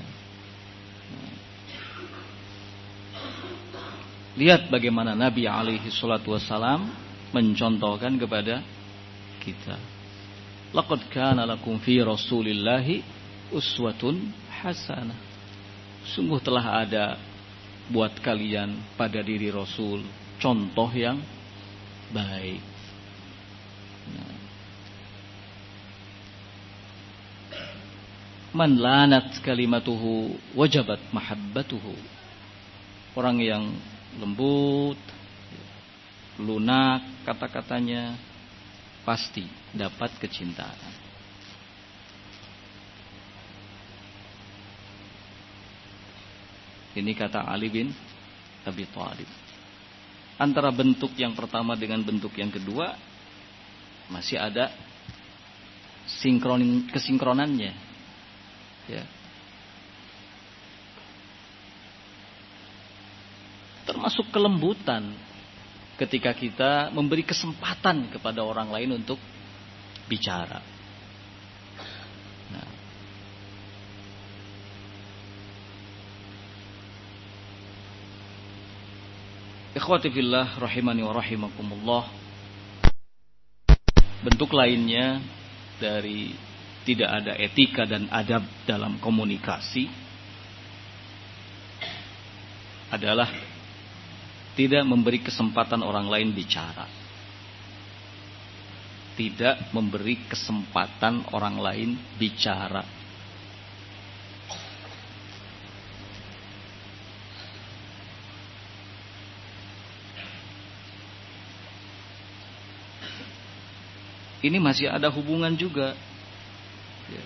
Lihat bagaimana Nabi alaihi salatu wassalam mencontohkan kepada kita. Laqad kana lakum fi Rasulillahi uswatun hasanah. Sungguh telah ada buat kalian pada diri Rasul contoh yang baik. Man lanat kalimatuhu wajabat mahabbatuhu. Orang yang lembut, lunak kata-katanya, pasti dapat kecintaan. Ini kata Ali bin Abi Thalib. Antara bentuk yang pertama dengan bentuk yang kedua masih ada kesinkronannya. Ya. Termasuk kelembutan ketika kita memberi kesempatan kepada orang lain untuk bicara. Nah. Ikhwati fillah rahimani wa rahimakumullah. Bentuk lainnya dari tidak ada etika dan adab dalam komunikasi adalah tidak memberi kesempatan orang lain bicara. Tidak memberi kesempatan orang lain bicara. Ini masih ada hubungan juga. Ya.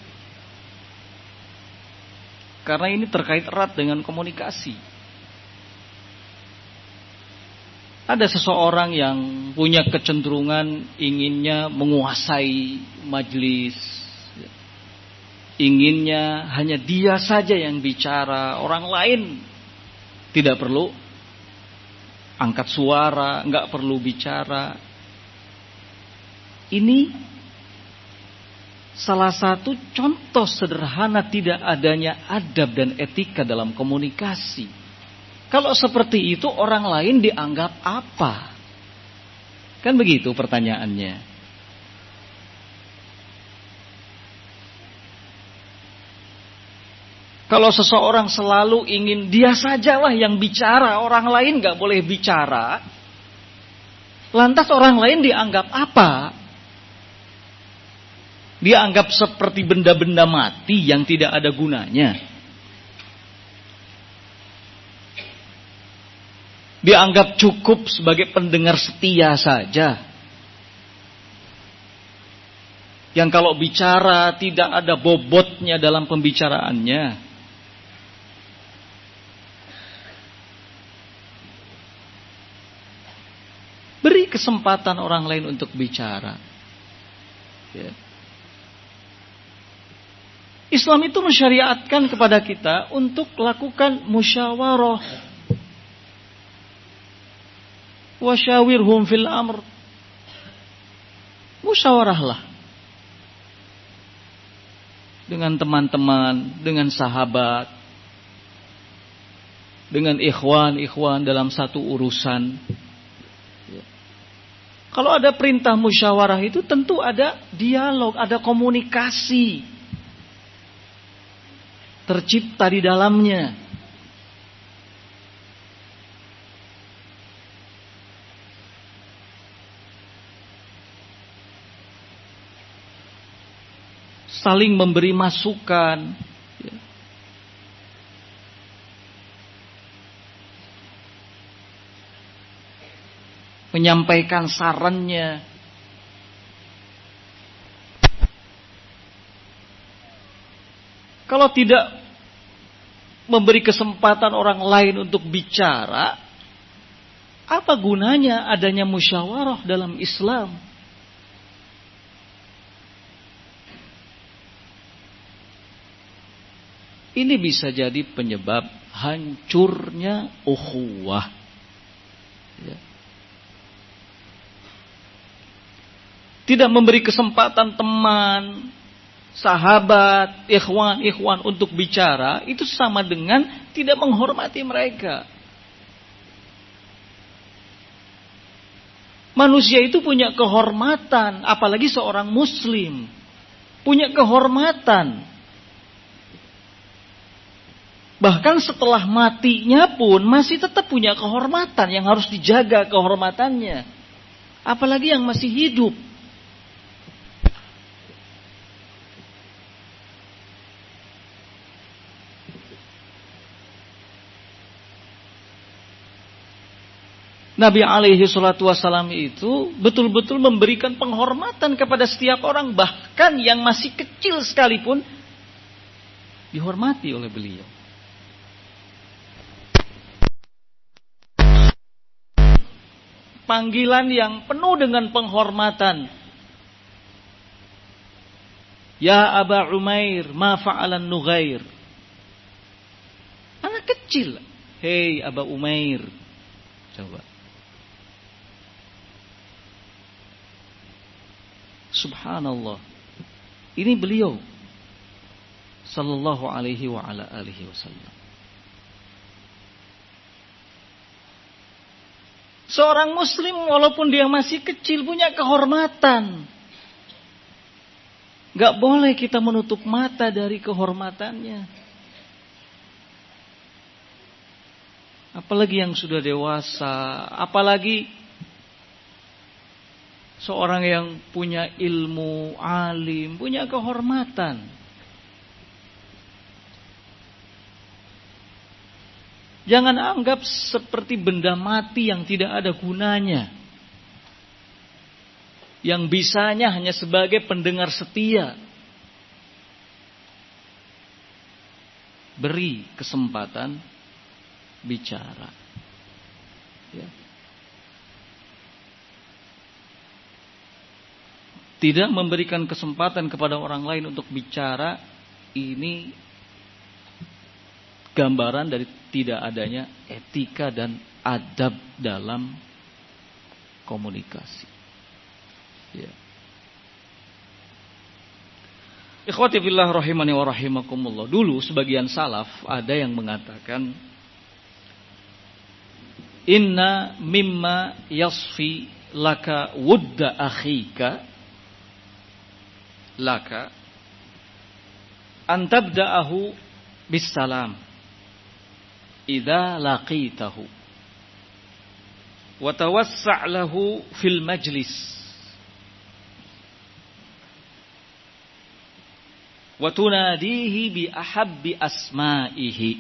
Karena ini terkait erat dengan komunikasi. Ada seseorang yang punya kecenderungan inginnya menguasai majelis. Inginnya hanya dia saja yang bicara. Orang lain tidak perlu angkat suara, nggak perlu bicara. Ini salah satu contoh sederhana tidak adanya adab dan etika dalam komunikasi. Kalau seperti itu orang lain dianggap apa? Kan begitu pertanyaannya. Kalau seseorang selalu ingin dia sajalah yang bicara, orang lain gak boleh bicara, lantas orang lain dianggap apa? Dianggap seperti benda-benda mati yang tidak ada gunanya. Dianggap cukup sebagai pendengar setia saja. Yang kalau bicara tidak ada bobotnya dalam pembicaraannya. Beri kesempatan orang lain untuk bicara. Ya. Islam itu mensyariatkan kepada kita untuk lakukan musyawarah. Wasyawirhum fil amr. Musyawarahlah dengan teman-teman, dengan sahabat, dengan ikhwan dalam satu urusan. Kalau ada perintah musyawarah itu tentu ada dialog, ada komunikasi tercipta di dalamnya. Saling memberi masukan. Menyampaikan sarannya. Kalau tidak memberi kesempatan orang lain untuk bicara, apa gunanya adanya musyawarah dalam Islam? Ini bisa jadi penyebab hancurnya ukhuwah. Ya. Tidak memberi kesempatan teman, sahabat, ikhwan untuk bicara, itu sama dengan tidak menghormati mereka. Manusia itu punya kehormatan, apalagi seorang muslim. Punya kehormatan. Bahkan setelah matinya pun masih tetap punya kehormatan yang harus dijaga kehormatannya. Apalagi yang masih hidup. Nabi alaihi salatu wassalam itu betul-betul memberikan penghormatan kepada setiap orang. Bahkan yang masih kecil sekalipun dihormati oleh beliau. Panggilan yang penuh dengan penghormatan. Ya Aba Umair, ma fa'alan Nughair. Anak kecil. Hei Aba Umair. Coba. Subhanallah. Ini beliau sallallahu alaihi wa ala alihi wasallam. Seorang muslim walaupun dia masih kecil punya kehormatan. Gak boleh kita menutup mata dari kehormatannya. Apalagi yang sudah dewasa, apalagi seorang yang punya ilmu, alim, punya kehormatan. Jangan anggap seperti benda mati yang tidak ada gunanya. Yang bisanya hanya sebagai pendengar setia. Beri kesempatan bicara. Ya. Tidak memberikan kesempatan kepada orang lain untuk bicara, ini gambaran dari tidak adanya etika dan adab dalam komunikasi. Ya. Ikhwati fillah rahimani wa rahimakumullah. Dulu sebagian salaf ada yang mengatakan, inna mimma yasfi laka wudda akhika laka antabda'ahu bisalam idza laqitahu wa tawassa' lahu fil majlis wa tunadihi bi ahabbi asma'ihi.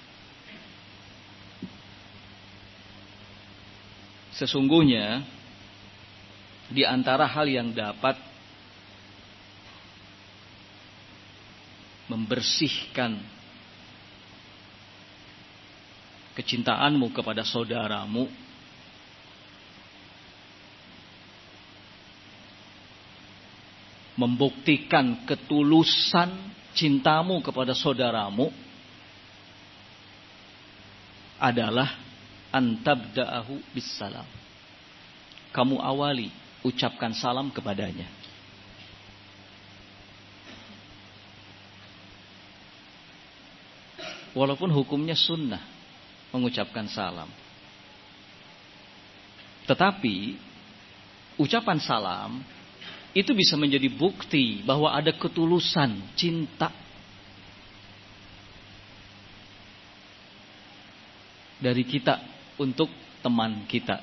Sesungguhnya di antara hal yang dapat membersihkan kecintaanmu kepada saudaramu, membuktikan ketulusan cintamu kepada saudaramu adalah antabda'ahu bissalam. Kamu awali ucapkan salam kepadanya. Walaupun hukumnya sunnah mengucapkan salam. Tetapi ucapan salam itu bisa menjadi bukti bahwa ada ketulusan cinta dari kita untuk teman kita.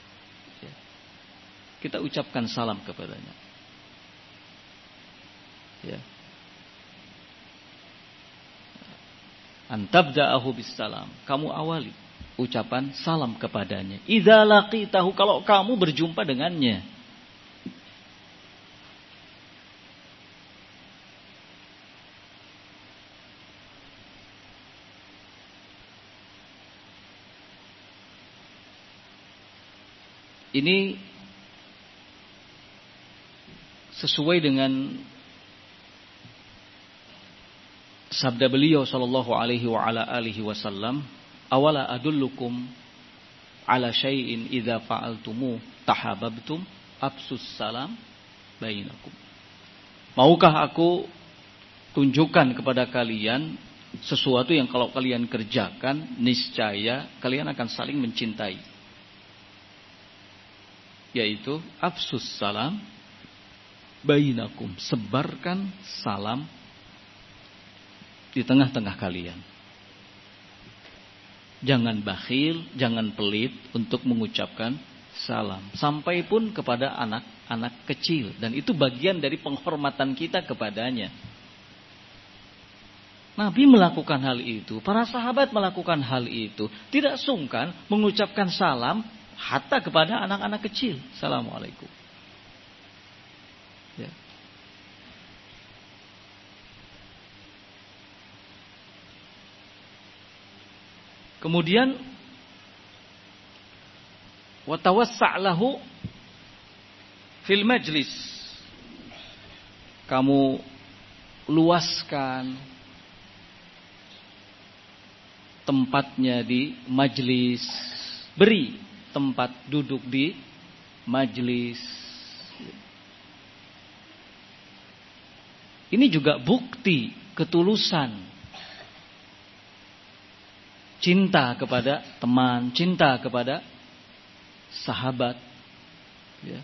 Kita ucapkan salam kepadanya. Ya. Antabda'ahu bisalam. Kamu awali ucapan salam kepadanya. Idza laqitahu, kalau kamu berjumpa dengannya. Ini sesuai dengan sabda beliau sallallahu alaihi wa ala alihi wasallam, awala adullukum ala syai'in idza fa'altumu tahabbtum afsus salam bainakum. Maukah aku tunjukkan kepada kalian sesuatu yang kalau kalian kerjakan niscaya kalian akan saling mencintai, yaitu afsus salam bainakum, sebarkan salam di tengah-tengah kalian. Jangan bakhil, jangan pelit untuk mengucapkan salam, sampai pun kepada anak-anak kecil, dan itu bagian dari penghormatan kita kepadanya. Nabi melakukan hal itu, para sahabat melakukan hal itu, tidak sungkan mengucapkan salam hatta kepada anak-anak kecil. Assalamualaikum. Ya. Kemudian watawassa' lahu fil majlis. Kamu luaskan tempatnya di majlis. Beri tempat duduk di majlis. Ini juga bukti ketulusan cinta kepada teman, cinta kepada sahabat. Ya.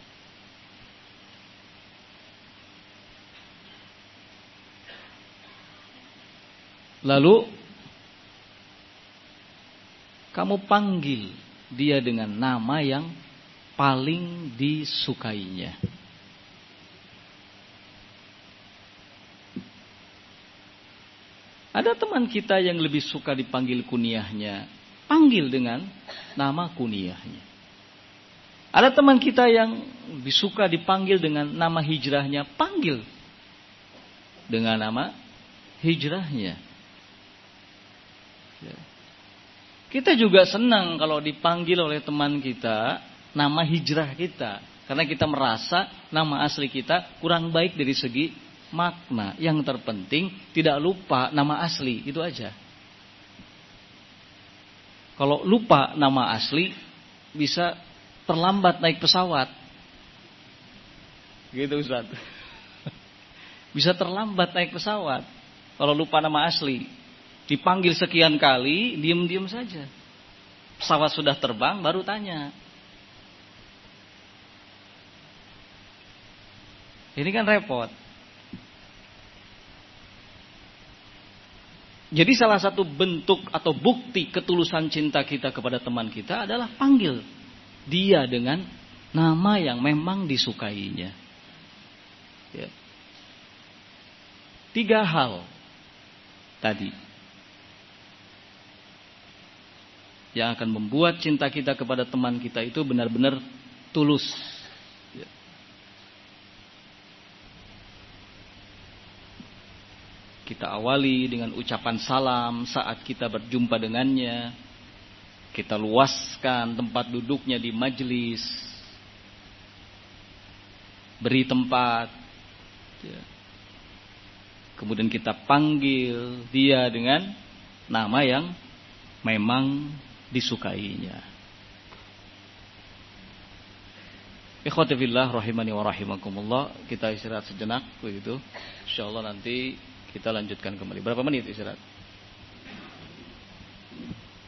Lalu kamu panggil dia dengan nama yang paling disukainya. Ada teman kita yang lebih suka dipanggil kunyahnya, panggil dengan nama kunyahnya. Ada teman kita yang lebih suka dipanggil dengan nama hijrahnya, panggil dengan nama hijrahnya. Kita juga senang kalau dipanggil oleh teman kita nama hijrah kita, karena kita merasa nama asli kita kurang baik dari segi makna. Yang terpenting tidak lupa nama asli, itu aja. Kalau lupa nama asli bisa terlambat naik pesawat. Gitu Ustaz. Bisa terlambat naik pesawat kalau lupa nama asli. Dipanggil sekian kali, diam-diam saja. Pesawat sudah terbang baru tanya. Ini kan repot. Jadi salah satu bentuk atau bukti ketulusan cinta kita kepada teman kita adalah panggil dia dengan nama yang memang disukainya. Ya. 3 hal tadi yang akan membuat cinta kita kepada teman kita itu benar-benar tulus. Ya. Kita awali dengan ucapan salam saat kita berjumpa dengannya. Kita luaskan tempat duduknya di majelis. Beri tempat. Ya. Kemudian kita panggil dia dengan nama yang memang disukainya. Ikhwati fillah rahimani wa rahimakumullah. Kita istirahat sejenak begitu. Insyaallah nanti kita lanjutkan kembali. Berapa menit istirahat?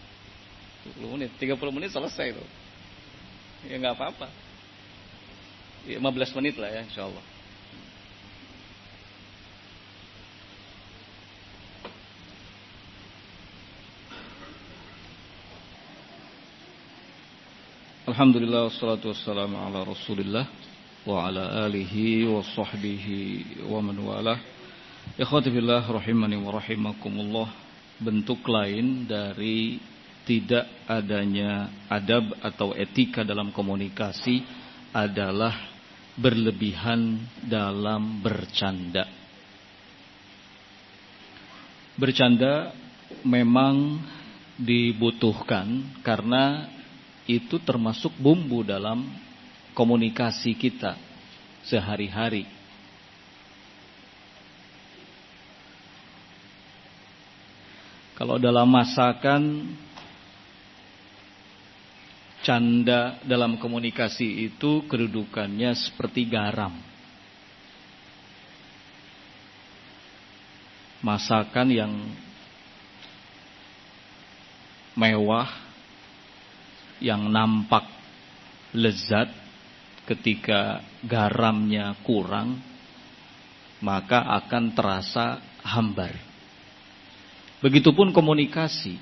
20 menit, 30 menit selesai tuh. Ya enggak apa-apa. 15 menit lah ya insyaallah. Alhamdulillah wassalatu wassalamu ala Rasulillah wa ala alihi wa sahbihi wa man walah. Ikhwati fillah rahimani wa rahimakumullah. Bentuk lain dari tidak adanya adab atau etika dalam komunikasi adalah berlebihan dalam bercanda. Bercanda memang dibutuhkan karena itu termasuk bumbu dalam komunikasi kita sehari-hari. Kalau dalam masakan, canda dalam komunikasi itu kedudukannya seperti garam. Masakan yang mewah, yang nampak lezat, ketika garamnya kurang, maka akan terasa hambar. Begitupun komunikasi.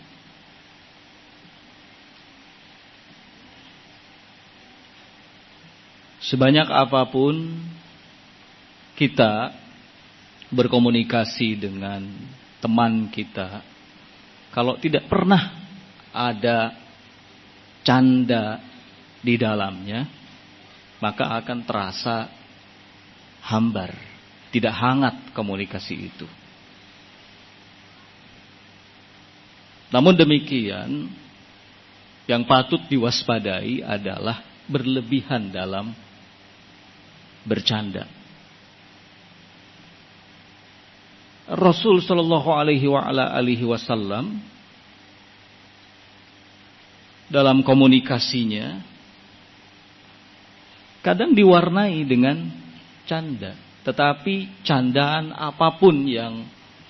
Sebanyak apapun kita berkomunikasi dengan teman kita, kalau tidak pernah ada canda di dalamnya, maka akan terasa hambar, tidak hangat komunikasi itu. Namun demikian, yang patut diwaspadai adalah berlebihan dalam bercanda. Rasul sallallahu alaihi wasallam dalam komunikasinya kadang diwarnai dengan canda, tetapi candaan apapun yang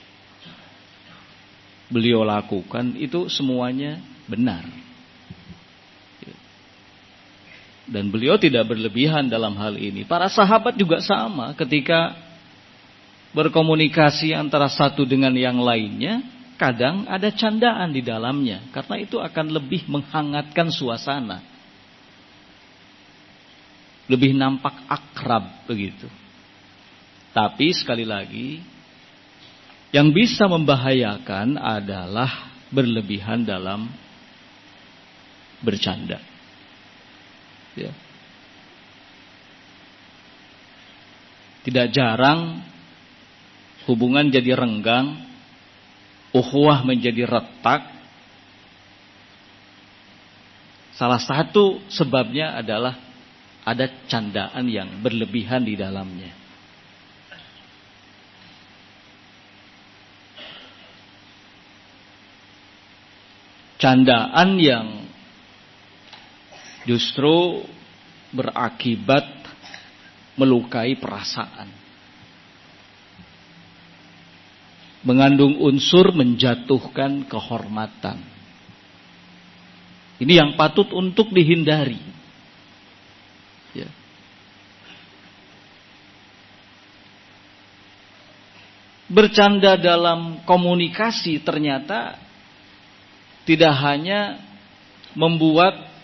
beliau lakukan itu semuanya benar. Dan beliau tidak berlebihan dalam hal ini. Para sahabat juga sama, ketika berkomunikasi antara satu dengan yang lainnya, kadang ada candaan di dalamnya, karena itu akan lebih menghangatkan suasana, lebih nampak akrab begitu. Tapi sekali lagi, yang bisa membahayakan adalah berlebihan dalam bercanda. Ya. Tidak jarang hubungan jadi renggang, ukhuwah menjadi retak. Salah satu sebabnya adalah ada candaan yang berlebihan di dalamnya. Candaan yang justru berakibat melukai perasaan, mengandung unsur menjatuhkan kehormatan. Ini yang patut untuk dihindari. Ya. Bercanda dalam komunikasi ternyata tidak hanya membuat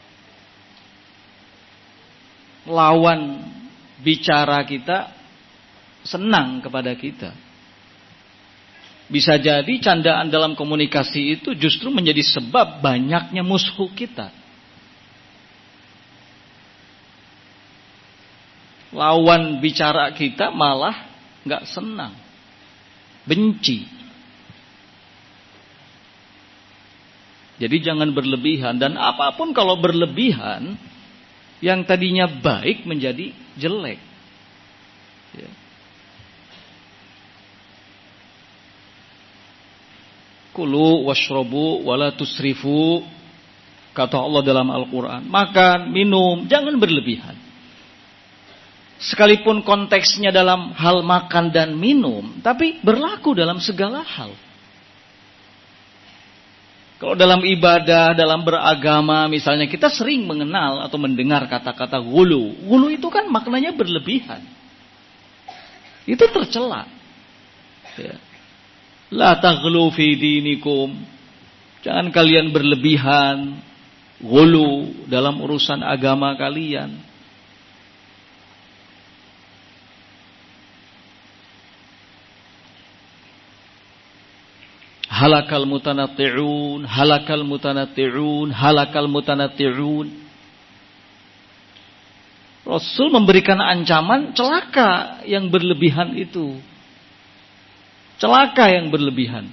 lawan bicara kita senang kepada kita. Bisa jadi candaan dalam komunikasi itu justru menjadi sebab banyaknya musuh kita. Lawan bicara kita malah gak senang, benci. Jadi jangan berlebihan, dan apapun kalau berlebihan, yang tadinya baik menjadi jelek. Ya. Kulu washrobu wala tusrifu, kata Allah dalam Al-Quran. Makan, minum, jangan berlebihan. Sekalipun konteksnya dalam hal makan dan minum, tapi berlaku dalam segala hal. Kalau dalam ibadah, dalam beragama misalnya kita sering mengenal atau mendengar kata-kata ghulu. Ghulu itu kan maknanya berlebihan. Itu tercela. Ya. La taghlu fi dinikum. Jangan kalian berlebihan, ghulu dalam urusan agama kalian. Halakal mutanatti'un, halakal mutanatti'un, halakal mutanatti'un. Rasul memberikan ancaman celaka yang berlebihan itu. Celaka yang berlebihan.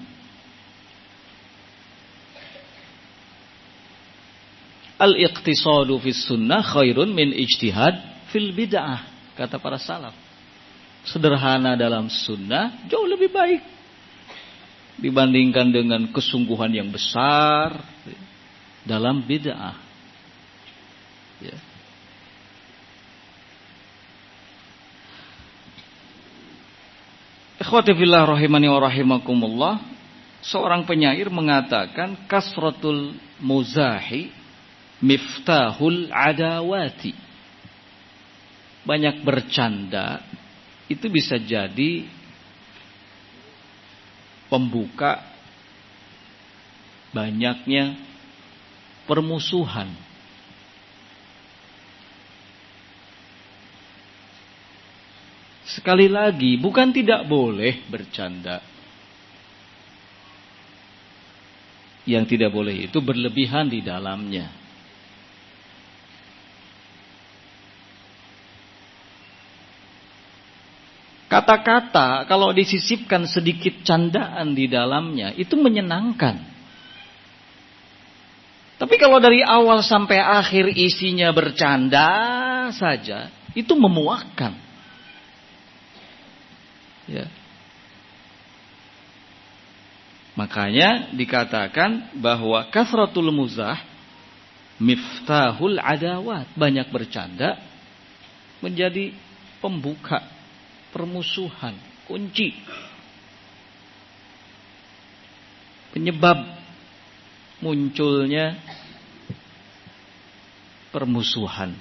Al-iqtisadu fis sunnah khairun min ijtihad fil bid'ah, kata para salaf. Sederhana dalam sunnah jauh lebih baik dibandingkan dengan kesungguhan yang besar dalam bid'ah. Ya. Ikhwati fillah rahimani wa rahimakumullah, seorang penyair mengatakan kasratul muzahi miftahul adawati. Banyak bercanda itu bisa jadi pembuka banyaknya permusuhan. Sekali lagi, bukan tidak boleh bercanda. Yang tidak boleh itu berlebihan di dalamnya. Kata-kata kalau disisipkan sedikit candaan di dalamnya itu menyenangkan. Tapi kalau dari awal sampai akhir isinya bercanda saja, itu memuakkan. Ya. Makanya dikatakan bahwa kasratul muzah miftahul adawat. Banyak bercanda menjadi pembuka permusuhan, kunci penyebab munculnya permusuhan.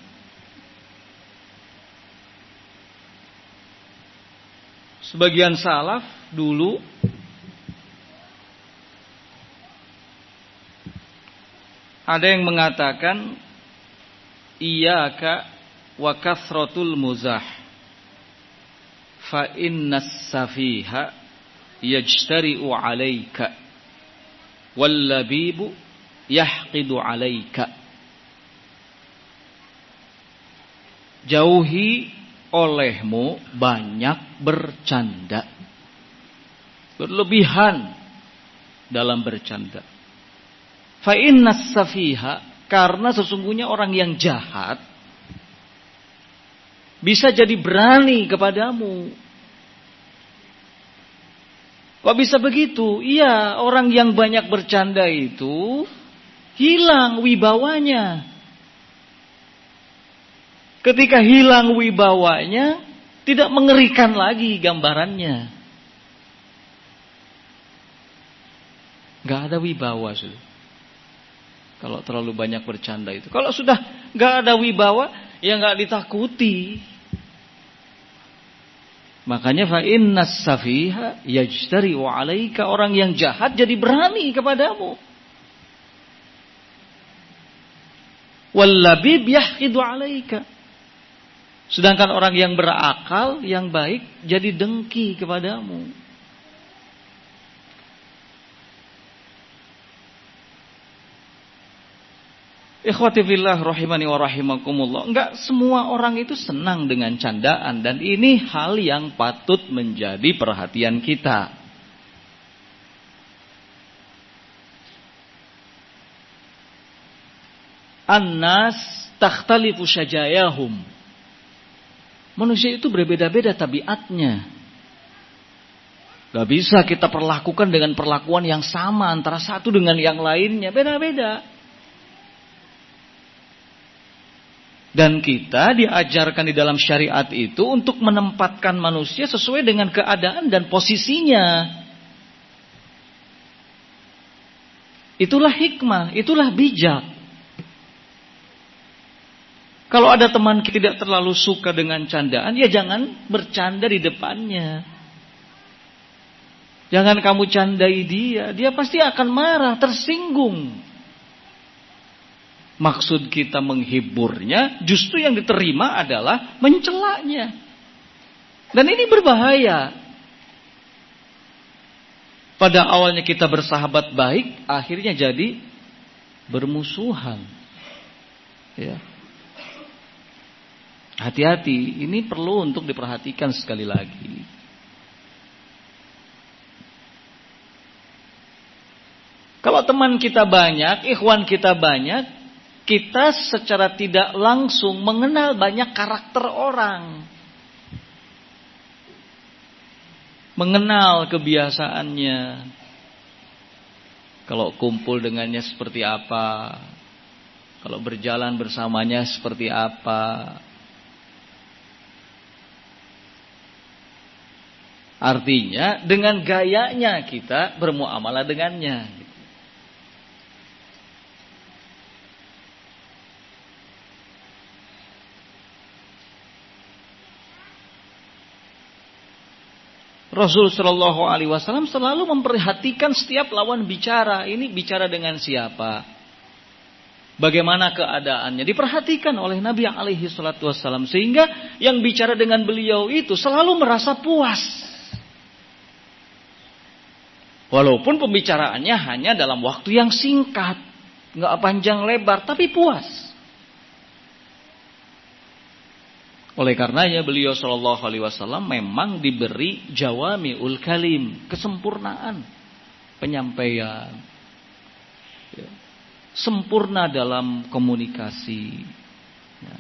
Sebagian salaf dulu ada yang mengatakan iyyaka wa kasratul muzah fa innas safiha yajtari'u 'alaika wal labibu yahqidu 'alaika. Jauhi olehmu banyak bercanda, berlebihan dalam bercanda. Fa innas safiha, karena sesungguhnya orang yang jahat bisa jadi berani kepadamu. Kok bisa begitu? Iya, orang yang banyak bercanda itu hilang wibawanya. Ketika hilang wibawanya, tidak mengerikan lagi gambarannya. Gak ada wibawa sudah. Kalau terlalu banyak bercanda itu. Kalau sudah gak ada wibawa, ya gak ditakuti. Makanya fa innas safiha yajtari'u 'alaika, orang yang jahat jadi berani kepadamu. Wal labib yahqidu 'alaika. Sedangkan orang yang berakal, yang baik jadi dengki kepadamu. Ikhwati fillah rahimani wa rahimakumullah. Enggak semua orang itu senang dengan candaan, dan ini hal yang patut menjadi perhatian kita. An-nas takhtalifu syajayahum. Manusia itu berbeda-beda tabiatnya. Gak bisa kita perlakukan dengan perlakuan yang sama antara satu dengan yang lainnya. Beda-beda. Dan kita diajarkan di dalam syariat itu untuk menempatkan manusia sesuai dengan keadaan dan posisinya. Itulah hikmah, itulah bijak. Kalau ada teman kita tidak terlalu suka dengan candaan, ya jangan bercanda di depannya. Jangan kamu candai dia, dia pasti akan marah, tersinggung. Maksud kita menghiburnya, justru yang diterima adalah mencelanya. Dan ini berbahaya. Pada awalnya kita bersahabat baik, akhirnya jadi bermusuhan. Ya. Hati-hati, ini perlu untuk diperhatikan sekali lagi. Kalau teman kita banyak, ikhwan kita banyak, kita secara tidak langsung mengenal banyak karakter orang. Mengenal kebiasaannya. Kalau kumpul dengannya seperti apa. Kalau berjalan bersamanya seperti apa. Artinya dengan gayanya kita bermuamalah dengannya. Rasul Shallallahu Alaihi Wasallam selalu memperhatikan setiap lawan bicara. Ini bicara dengan siapa? Bagaimana keadaannya? Diperhatikan oleh Nabi Alaihi Wasallam sehingga yang bicara dengan beliau itu selalu merasa puas. Walaupun pembicaraannya hanya dalam waktu yang singkat, nggak panjang lebar, tapi puas. Oleh karenanya beliau Shallallahu Alaihi Wasallam memang diberi jawami'ul kalim, kesempurnaan penyampaian, ya. Sempurna dalam komunikasi. Ya.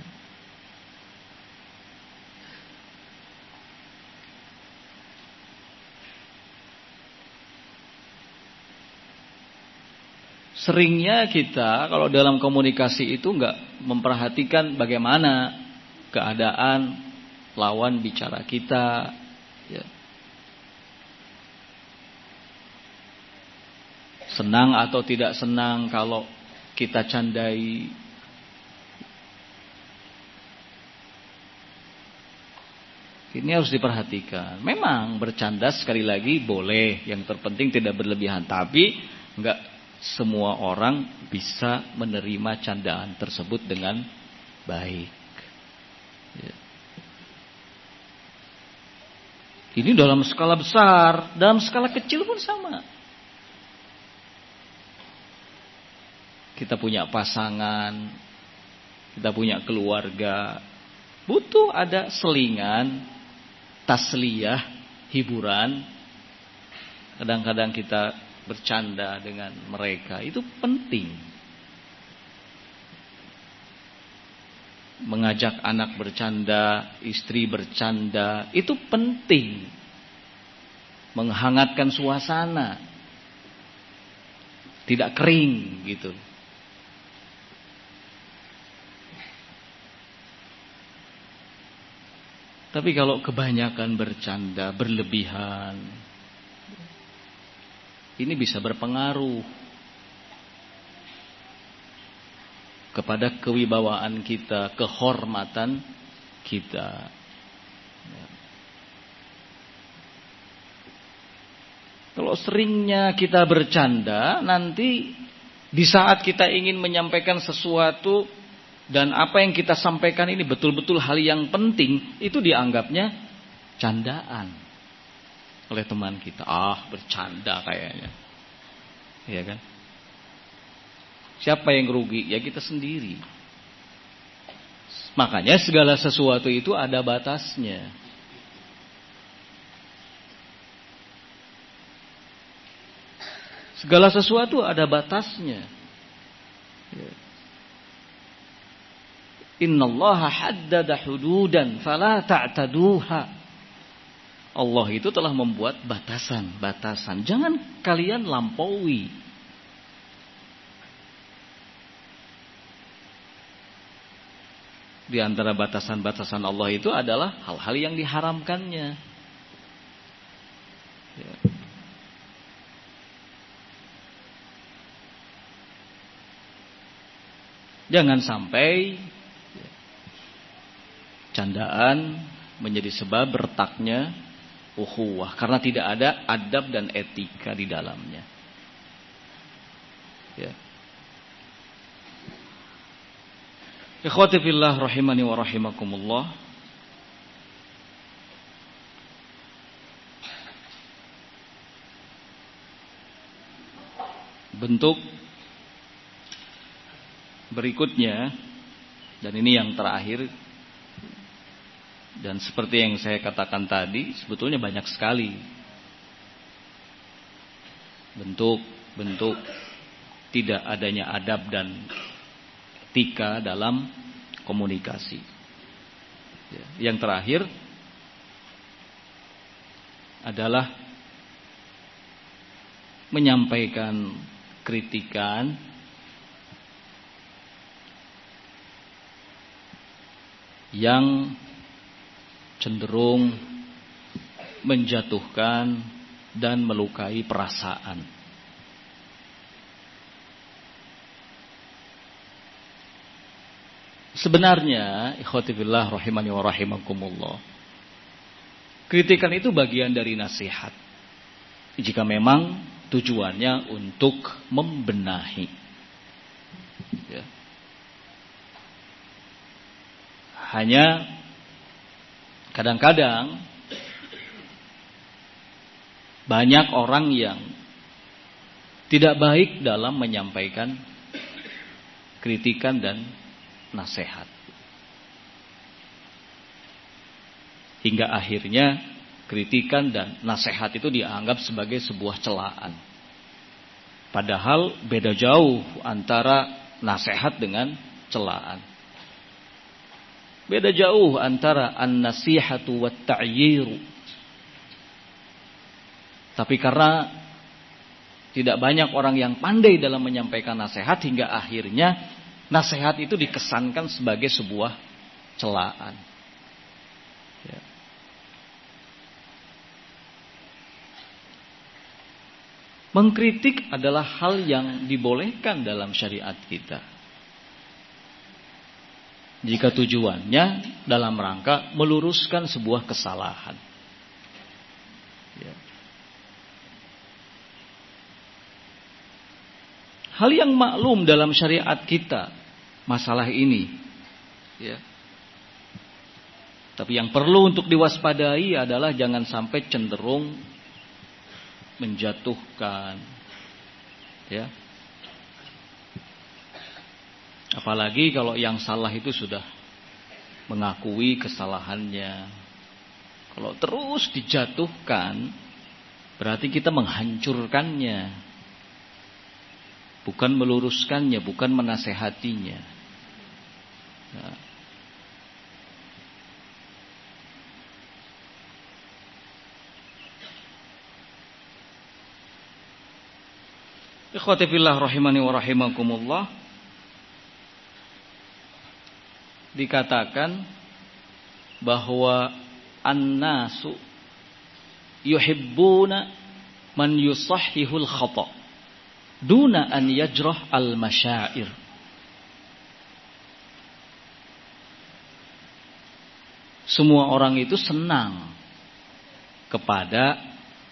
Seringnya kita kalau dalam komunikasi itu nggak memperhatikan bagaimana keadaan lawan bicara kita, ya. Senang atau tidak senang kalau kita candai. Ini harus diperhatikan. Memang bercanda sekali lagi boleh, yang terpenting tidak berlebihan. Tapi enggak semua orang bisa menerima candaan tersebut dengan baik. Ya. Ini dalam skala besar, dalam skala kecil pun sama. Kita punya pasangan, kita punya keluarga, butuh ada selingan, tasliyah, hiburan. Kadang-kadang kita bercanda dengan mereka, itu penting. Mengajak anak bercanda, istri bercanda, itu penting. Menghangatkan suasana. Tidak kering gitu. Tapi kalau kebanyakan bercanda, berlebihan, ini bisa berpengaruh kepada kewibawaan kita, kehormatan kita. Kalau seringnya kita bercanda, nanti di saat kita ingin menyampaikan sesuatu dan apa yang kita sampaikan ini betul-betul hal yang penting, itu dianggapnya candaan oleh teman kita. Bercanda kayaknya. Iya kan? Siapa yang rugi? Ya kita sendiri. Makanya segala sesuatu itu ada batasnya. Segala sesuatu ada batasnya. Innallaha haddada hududan fala ta'taduha. Allah itu telah membuat batasan-batasan. Jangan kalian lampaui. Di antara batasan-batasan Allah itu adalah hal-hal yang diharamkannya. Ya. Jangan sampai candaan menjadi sebab retaknya ukhuwah karena tidak ada adab dan etika di dalamnya. Ya. Ikhwati fillah rahimani wa rahimakumullah. Bentuk berikutnya, dan ini yang terakhir, dan seperti yang saya katakan tadi, sebetulnya banyak sekali bentuk-bentuk tidak adanya adab dan etika dalam komunikasi. Yang terakhir adalah menyampaikan kritikan yang cenderung menjatuhkan dan melukai perasaan. Sebenarnya, ikhwati fillah rahimani wa rahimakumullah, kritikan itu bagian dari nasihat. Jika memang tujuannya untuk membenahi. Ya. Hanya kadang-kadang banyak orang yang tidak baik dalam menyampaikan kritikan dan nasihat. Hingga akhirnya kritikan dan nasihat itu dianggap sebagai sebuah celaan. Padahal beda jauh antara nasihat dengan celaan. Beda jauh antara an-nasihatu wat ta'yiru. Tapi karena tidak banyak orang yang pandai dalam menyampaikan nasihat, hingga akhirnya nasihat itu dikesankan sebagai sebuah celaan. Ya. Mengkritik adalah hal yang dibolehkan dalam syariat kita, jika tujuannya dalam rangka meluruskan sebuah kesalahan. Ya. Hal yang maklum dalam syariat kita masalah ini. Ya. Tapi yang perlu untuk diwaspadai adalah jangan sampai cenderung menjatuhkan. Ya. Apalagi kalau yang salah itu sudah mengakui kesalahannya. Kalau terus dijatuhkan, berarti kita menghancurkannya, bukan meluruskannya, bukan menasehatinya. Nah. Ikhwati fillah rahimani wa rahimakumullah. Dikatakan bahwa an-nasu yuhibbuna man yusahhihul khata' duna an yajrah al-masyair. Semua orang itu senang kepada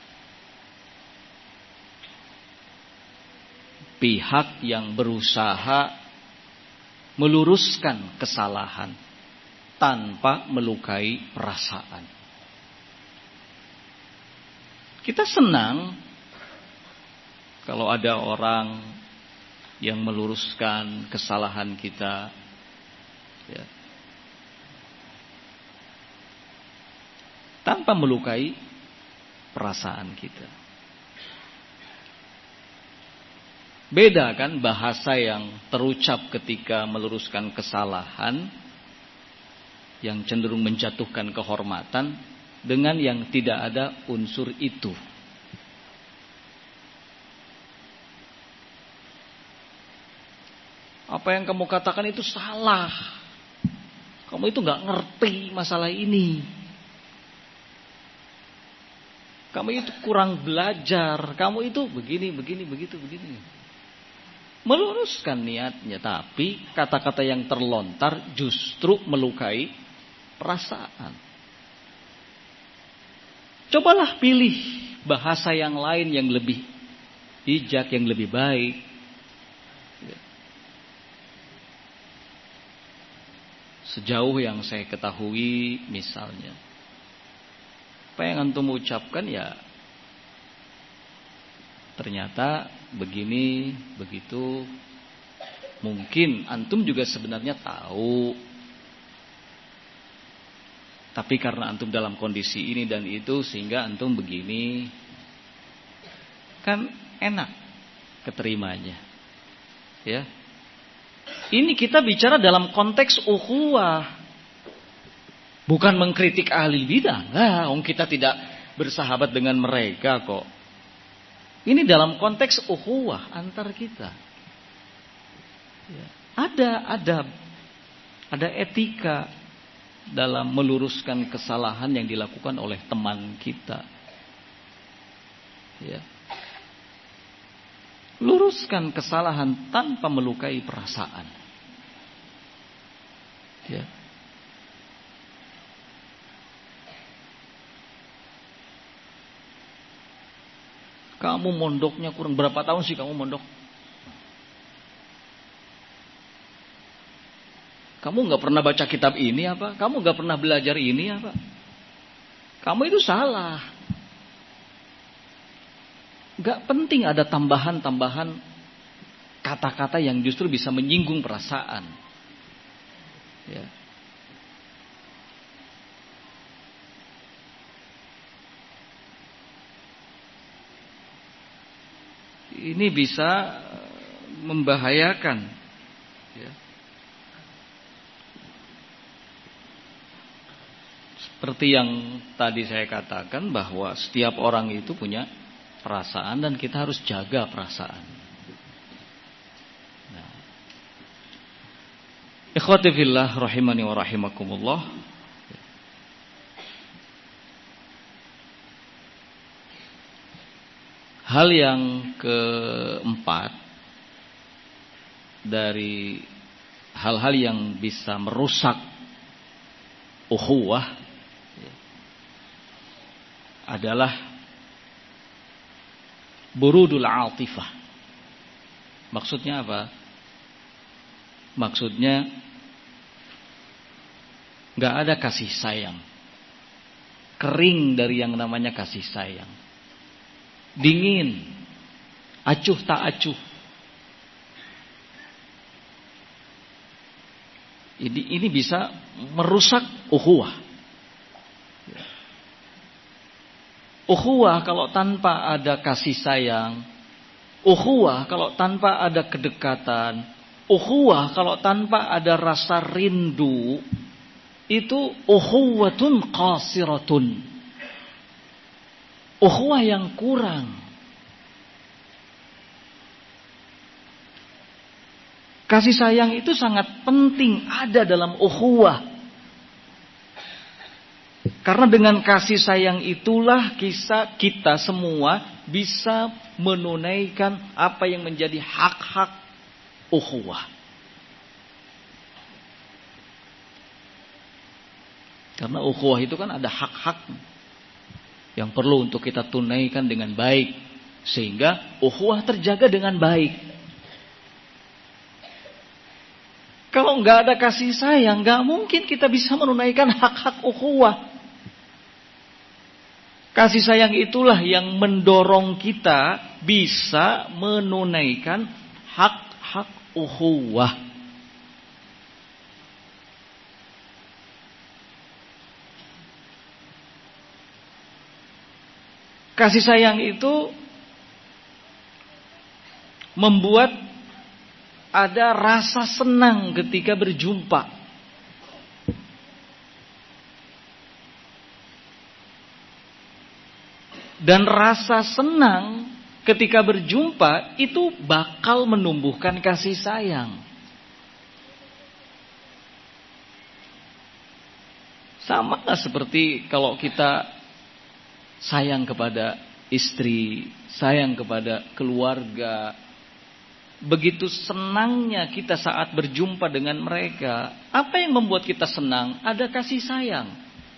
pihak yang berusaha meluruskan kesalahan tanpa melukai perasaan. Kita senang kalau ada orang yang meluruskan kesalahan kita, ya, tanpa melukai perasaan kita. Beda kan bahasa yang terucap ketika meluruskan kesalahan yang cenderung menjatuhkan kehormatan dengan yang tidak ada unsur itu. Apa yang kamu katakan itu salah. Kamu itu gak ngerti masalah ini. Kamu itu kurang belajar. Kamu itu begini, begitu, begini. meluruskan niatnya, tapi kata-kata yang terlontar justru melukai perasaan. Cobalah pilih bahasa yang lain yang lebih bijak, yang lebih baik. Sejauh yang saya ketahui misalnya, apa yang antum ucapkan ya ternyata begini, begitu. Mungkin antum juga sebenarnya tahu, tapi karena antum dalam kondisi ini dan itu sehingga antum begini. Kan enak keterimanya. Ya. Ini kita bicara dalam konteks ukhuwah. Bukan mengkritik ahli bidah. Enggak, kita tidak bersahabat dengan mereka kok. Ini dalam konteks ukhuwah antar kita. Ya. Ada adab, ada etika dalam meluruskan kesalahan yang dilakukan oleh teman kita. Ya. Luruskan kesalahan tanpa melukai perasaan. Ya. Kamu mondoknya kurang berapa tahun sih kamu mondok? Kamu gak pernah baca kitab ini apa? Kamu gak pernah belajar ini apa? Kamu itu salah. Gak penting ada tambahan-tambahan kata-kata yang justru bisa menyinggung perasaan. Ya. Ini bisa membahayakan. Ya. Seperti yang tadi saya katakan bahwa setiap orang itu punya perasaan dan kita harus jaga perasaan. Nah. Ikhwati fillah rahimani wa rahimakumullah. Hal yang keempat dari hal-hal yang bisa merusak ukhuwah adalah burudul atifah. Maksudnya apa? Maksudnya gak ada kasih sayang. Kering dari yang namanya kasih sayang. Dingin, acuh tak acuh. Ini bisa merusak ukhuwah. Ukhuwah kalau tanpa ada kasih sayang, ukhuwah kalau tanpa ada kedekatan, ukhuwah kalau tanpa ada rasa rindu, itu ukhuwatun qasiratun. Ukhuwah yang kurang. Kasih sayang itu sangat penting ada dalam ukhuwah. Karena dengan kasih sayang itulah kita semua bisa menunaikan apa yang menjadi hak-hak ukhuwah. Karena ukhuwah itu kan ada hak-hak yang perlu untuk kita tunaikan dengan baik. Sehingga ukhuwah terjaga dengan baik. Kalau nggak ada kasih sayang, nggak mungkin kita bisa menunaikan hak-hak ukhuwah. Kasih sayang itulah yang mendorong kita bisa menunaikan hak-hak ukhuwah. Kasih sayang itu membuat ada rasa senang ketika berjumpa. Dan rasa senang ketika berjumpa itu bakal menumbuhkan kasih sayang. Sama seperti kalau kita sayang kepada istri, sayang kepada keluarga, begitu senangnya kita saat berjumpa dengan mereka. Apa yang membuat kita senang? Ada kasih sayang.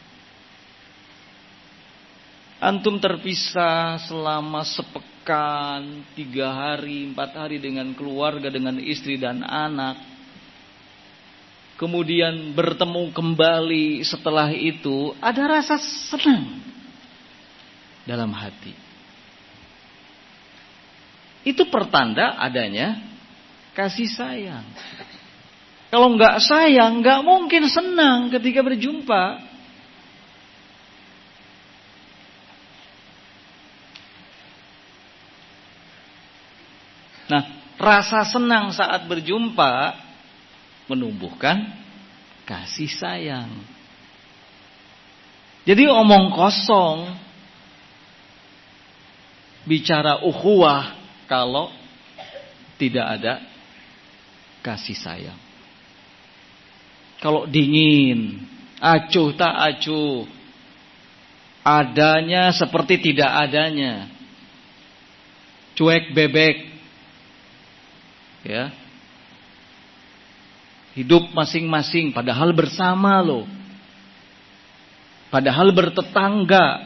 Antum terpisah selama sepekan, 3 hari, 4 hari dengan keluarga, dengan istri dan anak. Kemudian bertemu kembali setelah itu, ada rasa senang dalam hati. Itu pertanda adanya kasih sayang. Kalau nggak sayang, nggak mungkin senang ketika berjumpa. Nah, rasa senang saat berjumpa menumbuhkan kasih sayang. Jadi omong kosong bicara ukhuwah kalau tidak ada kasih sayang. Kalau dingin, acuh tak acuh, adanya seperti tidak adanya, cuek bebek, ya, hidup masing-masing, padahal bersama loh, padahal bertetangga,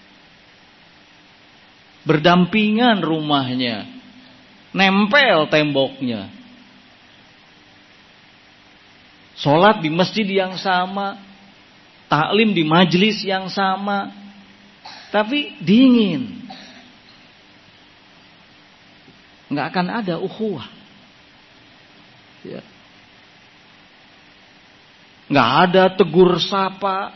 berdampingan rumahnya, nempel temboknya, sholat di masjid yang sama, taklim di majelis yang sama, tapi dingin, nggak akan ada ukhuwah, ya. Nggak ada tegur sapa.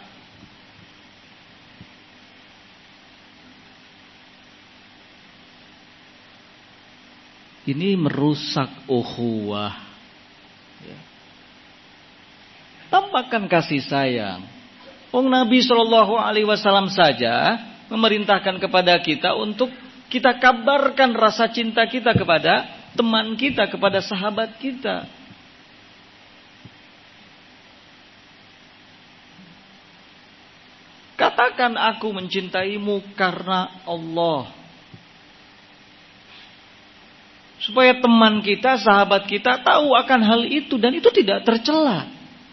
Ini merusak ukhuwah, ya. Tampakkan kasih sayang. Nabi SAW saja memerintahkan kepada kita untuk kita kabarkan rasa cinta kita kepada teman kita, kepada sahabat kita. Katakan aku mencintaimu karena Allah. Supaya teman kita, sahabat kita tahu akan hal itu dan itu tidak tercela.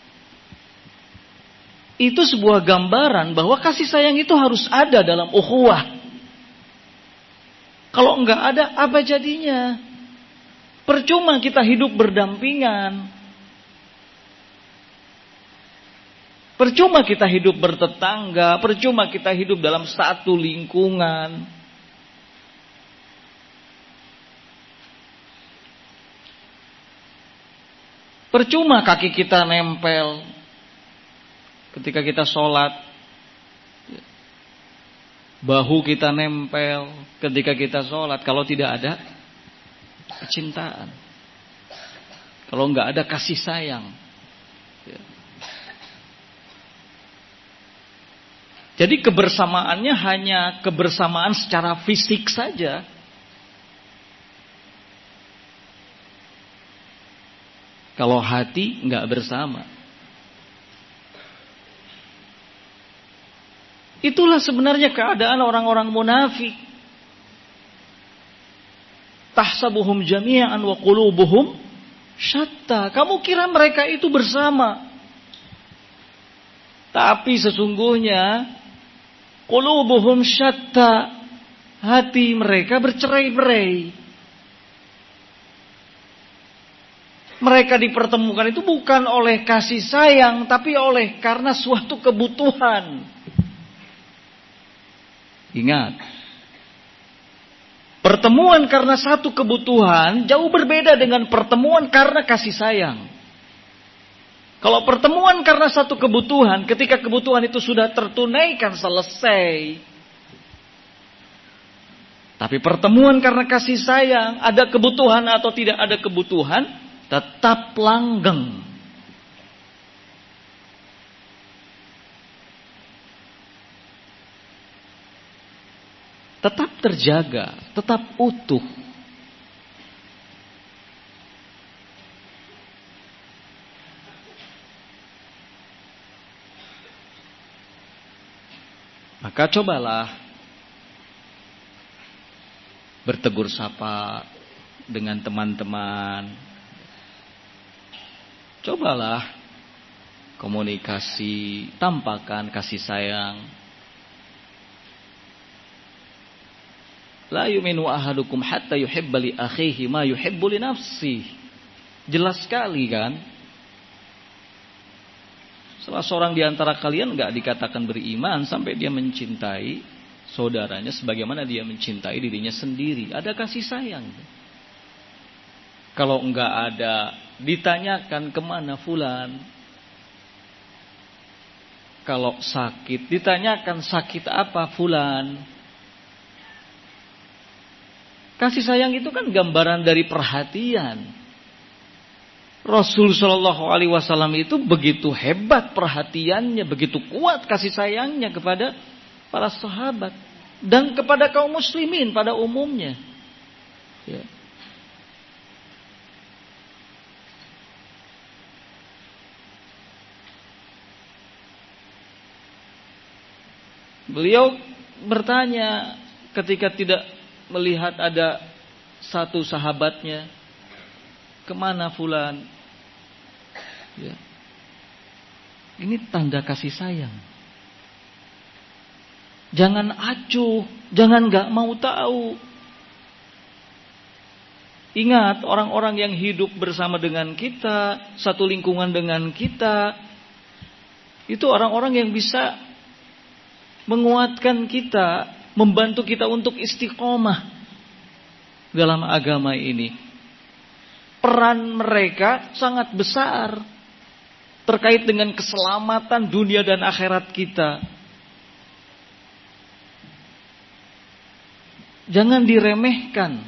Itu sebuah gambaran bahwa kasih sayang itu harus ada dalam ukhuwah. Kalau enggak ada, apa jadinya? Percuma kita hidup berdampingan. Percuma kita hidup bertetangga, percuma kita hidup dalam satu lingkungan. Percuma kaki kita nempel ketika kita sholat, bahu kita nempel ketika kita sholat, kalau tidak ada kecintaan, kalau nggak ada kasih sayang. Jadi kebersamaannya hanya kebersamaan secara fisik saja. Kalau hati nggak bersama. Itulah sebenarnya keadaan orang-orang munafik. Tahsabuhum jami'an wa qulubuhum syatta. Kamu kira mereka itu bersama. Tapi sesungguhnya qulubuhum syatta, hati mereka bercerai-berai. Mereka dipertemukan itu bukan oleh kasih sayang, tapi oleh karena suatu kebutuhan. Ingat, pertemuan karena satu kebutuhan jauh berbeda dengan pertemuan karena kasih sayang. Kalau pertemuan karena satu kebutuhan, ketika kebutuhan itu sudah tertunaikan, selesai. Tapi pertemuan karena kasih sayang, ada kebutuhan atau tidak ada kebutuhan, tetap langgeng. Tetap terjaga, tetap utuh. Maka cobalah bertegur sapa, dengan teman-teman. Cobalah komunikasi, tampakkan kasih sayang. La yu'minu ahadukum hatta yuhibba li akhihi ma yuhibbu li nafsihi. Jelas sekali kan? Salah seorang di antara kalian enggak dikatakan beriman sampai dia mencintai saudaranya sebagaimana dia mencintai dirinya sendiri. Ada kasih sayang. Kalau enggak ada, ditanyakan kemana fulan. Kalau sakit, ditanyakan sakit apa fulan. Kasih sayang itu kan gambaran dari perhatian. Rasul Shallallahu Alaihi Wasallam itu begitu hebat perhatiannya, begitu kuat kasih sayangnya kepada para sahabat dan kepada kaum muslimin pada umumnya. Ya. Beliau bertanya ketika tidak melihat ada satu sahabatnya, kemana fulan? Ya. Ini tanda kasih sayang. Jangan acuh, jangan gak mau tahu. Ingat, orang-orang yang hidup bersama dengan kita, satu lingkungan dengan kita, itu orang-orang yang bisa menguatkan kita, membantu kita untuk istiqomah dalam agama ini. Peran mereka sangat besar terkait dengan keselamatan dunia dan akhirat kita. Jangan diremehkan.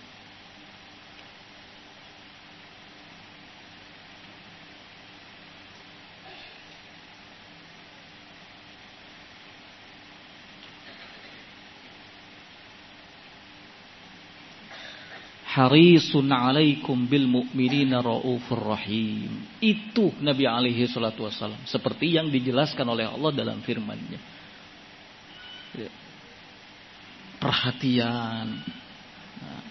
Harisun alaikum bil mu'minina raufur rahim. Itu Nabi alaihi salatu wassalam, seperti yang dijelaskan oleh Allah dalam firman-Nya. Ya. Perhatian. Nah.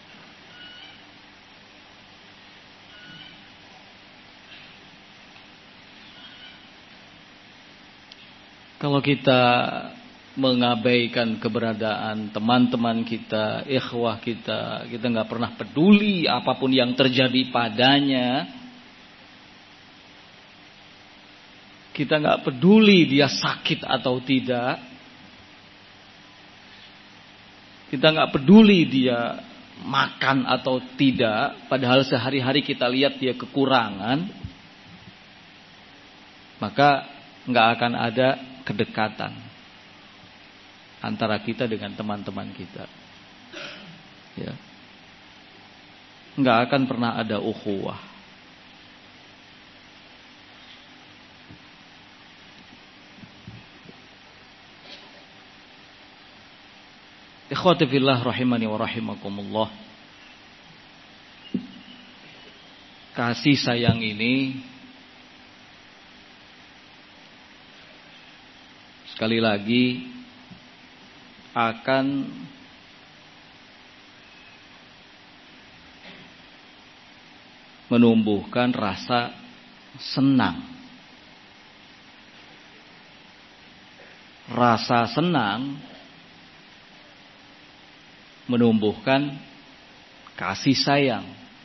Kalau kita mengabaikan keberadaan teman-teman kita, ikhwah kita nggak pernah peduli apapun yang terjadi padanya. Kita nggak peduli dia sakit atau tidak. Kita nggak peduli dia makan atau tidak. Padahal sehari-hari kita lihat dia kekurangan. Maka nggak akan ada kedekatan antara kita dengan teman-teman kita. Ya. Nggak akan pernah ada ukhuwah. Ikhwati fillah rahimani wa rahimakumullah. Kasih sayang ini sekali lagi akan menumbuhkan rasa senang. Rasa senang menumbuhkan kasih sayang.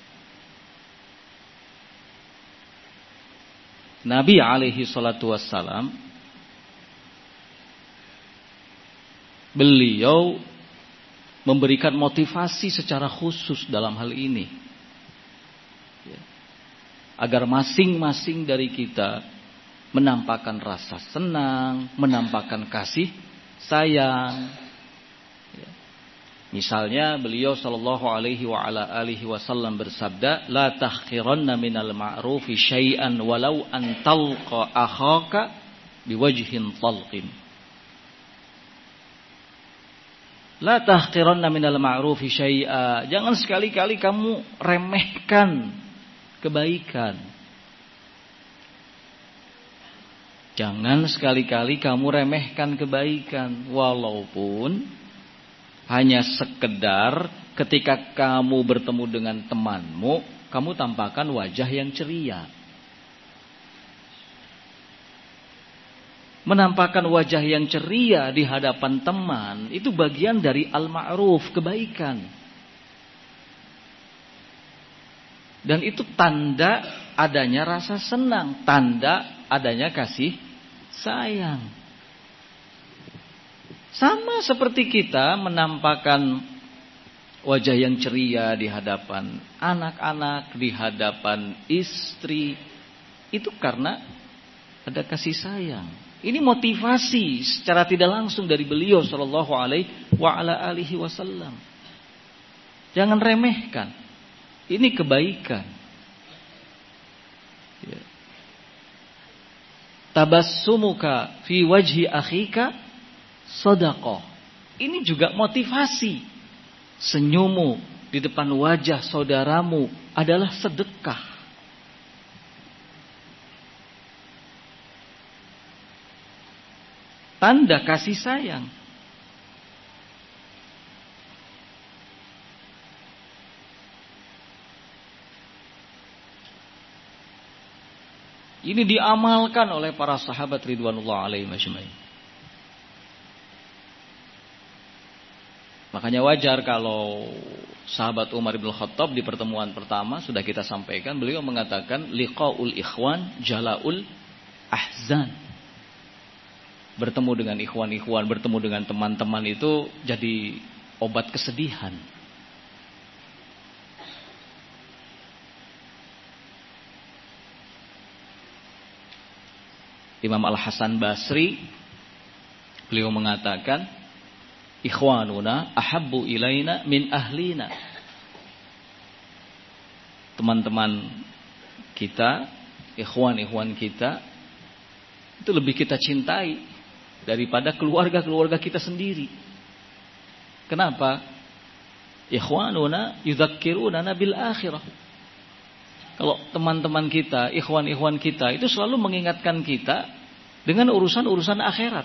Nabi alaihi salatu wassalam, beliau memberikan motivasi secara khusus dalam hal ini. Agar masing-masing dari kita menampakkan rasa senang, menampakkan kasih sayang. Misalnya beliau sallallahu alaihi wa ala alihi wasallam bersabda, la tahqiranna minal ma'rufi syai'an walau an talqa akhaka biwajhin talqin. La tahqiranna minal ma'rufi syai'a. Jangan sekali-kali kamu remehkan kebaikan. Jangan sekali-kali kamu remehkan kebaikan. Walaupun Hanya sekedar ketika kamu bertemu dengan temanmu, kamu tampakkan wajah yang ceria. Menampakkan wajah yang ceria di hadapan teman itu bagian dari al-ma'ruf, kebaikan. Dan itu tanda adanya rasa senang, tanda adanya kasih sayang. Sama seperti kita menampakkan wajah yang ceria di hadapan anak-anak, di hadapan istri, itu karena ada kasih sayang. Ini motivasi secara tidak langsung dari beliau sallallahu alaihi wasallam. Jangan remehkan. Ini kebaikan. Ya. Tabassumuka fi wajhi akhika shadaqah. Ini juga motivasi. Senyummu di depan wajah saudaramu adalah sedekah. Tanda kasih sayang. Ini diamalkan oleh para sahabat ridwanullah alaihim ajmain. Makanya wajar kalau sahabat Umar bin Khattab di pertemuan pertama sudah kita sampaikan, beliau mengatakan liqaul ikhwan jalaul ahzan. Bertemu dengan ikhwan-ikhwan, bertemu dengan teman-teman itu jadi obat kesedihan. Imam Al-Hasan Basri beliau mengatakan ikhwanuna ahabbu ilaina min ahlina. Teman-teman kita, ikhwan-ikhwan kita itu lebih kita cintai daripada keluarga-keluarga kita sendiri. Kenapa? Ikhwanuna yudzakkiruna bil akhirah. Kalau teman-teman kita, ikhwan-ikhwan kita itu selalu mengingatkan kita dengan urusan-urusan akhirat.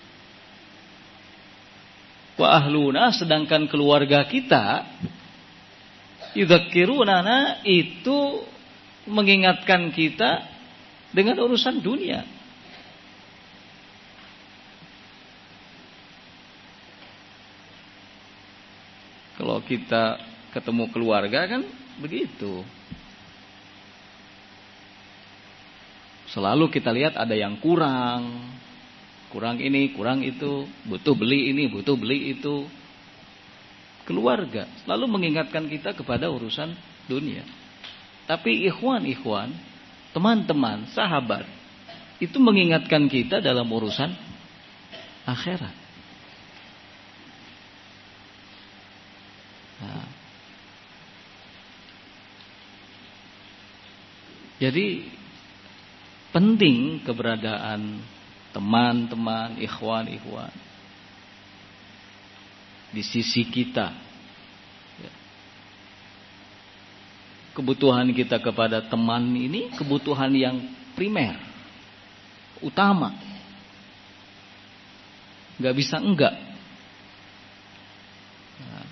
Wa ahluna, sedangkan keluarga kita yudzakkiruna itu mengingatkan kita dengan urusan dunia. Kalau kita ketemu keluarga kan begitu. Selalu kita lihat ada yang kurang. Kurang ini, kurang itu. Butuh beli ini, butuh beli itu. Keluarga selalu mengingatkan kita kepada urusan dunia. Tapi ikhwan-ikhwan, teman-teman, sahabat, itu mengingatkan kita dalam urusan akhirat. Nah. Jadi penting keberadaan teman-teman, ikhwan-ikhwan di sisi kita. Kebutuhan kita kepada teman ini kebutuhan yang primer, utama. Gak bisa enggak. Nah.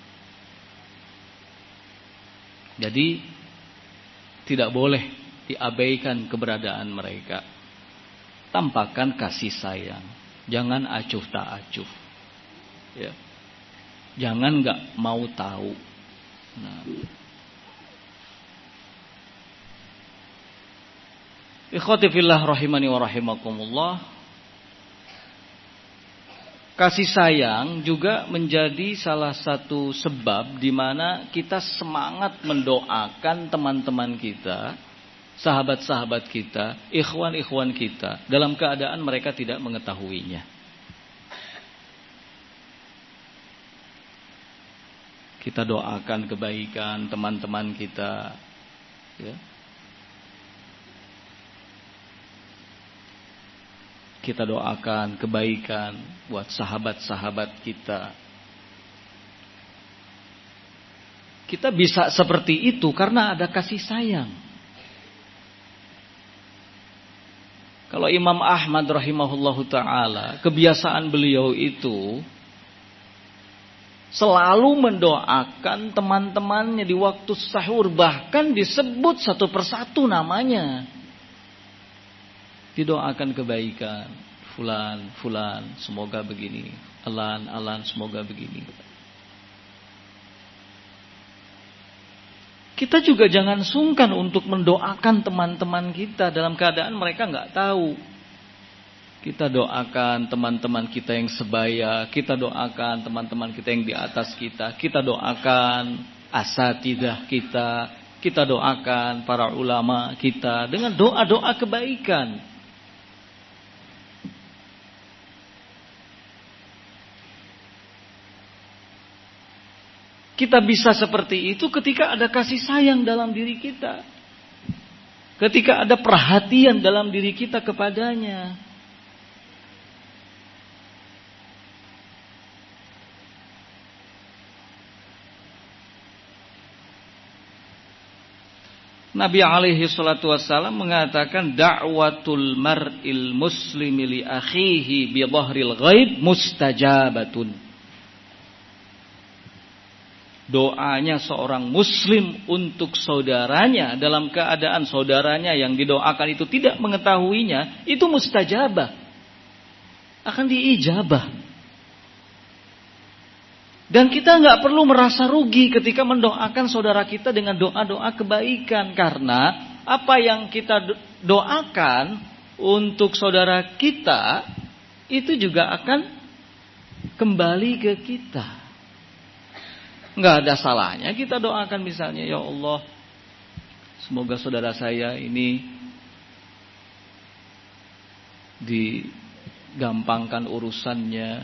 Jadi tidak boleh diabaikan keberadaan mereka. Tampakkan kasih sayang. Jangan acuh tak acuh. Ya. Jangan gak mau tahu. Nah. Ikhwati fillah rahimani wa rahimakumullah. Kasih sayang juga menjadi salah satu sebab di mana kita semangat mendoakan teman-teman kita, sahabat-sahabat kita, ikhwan-ikhwan kita dalam keadaan mereka tidak mengetahuinya. Kita doakan kebaikan teman-teman kita, ya. Kita doakan kebaikan buat sahabat-sahabat kita. Kita bisa seperti itu karena ada kasih sayang. Kalau Imam Ahmad rahimahullahu ta'ala, kebiasaan beliau itu selalu mendoakan teman-temannya di waktu sahur, bahkan disebut satu persatu namanya. Didoakan kebaikan, fulan, fulan, semoga begini, alan, alan, semoga begini. Kita juga jangan sungkan untuk mendoakan teman-teman kita dalam keadaan mereka nggak tahu. Kita doakan teman-teman kita yang sebaya, kita doakan teman-teman kita yang di atas kita doakan asatidzah kita doakan para ulama kita dengan doa-doa kebaikan. Kita bisa seperti itu ketika ada kasih sayang dalam diri kita. Ketika ada perhatian dalam diri kita kepadanya. Nabi alaihi salatu wassalam mengatakan da'watul mar'il muslimi li akhihi bi dhahril ghaib mustajabatun. Doanya seorang muslim untuk saudaranya dalam keadaan saudaranya yang didoakan itu tidak mengetahuinya, itu mustajabah. Akan diijabah. Dan kita nggak perlu merasa rugi ketika mendoakan saudara kita dengan doa-doa kebaikan. Karena apa yang kita doakan untuk saudara kita itu juga akan kembali ke kita. Nggak ada salahnya kita doakan misalnya, ya Allah, semoga saudara saya ini digampangkan urusannya,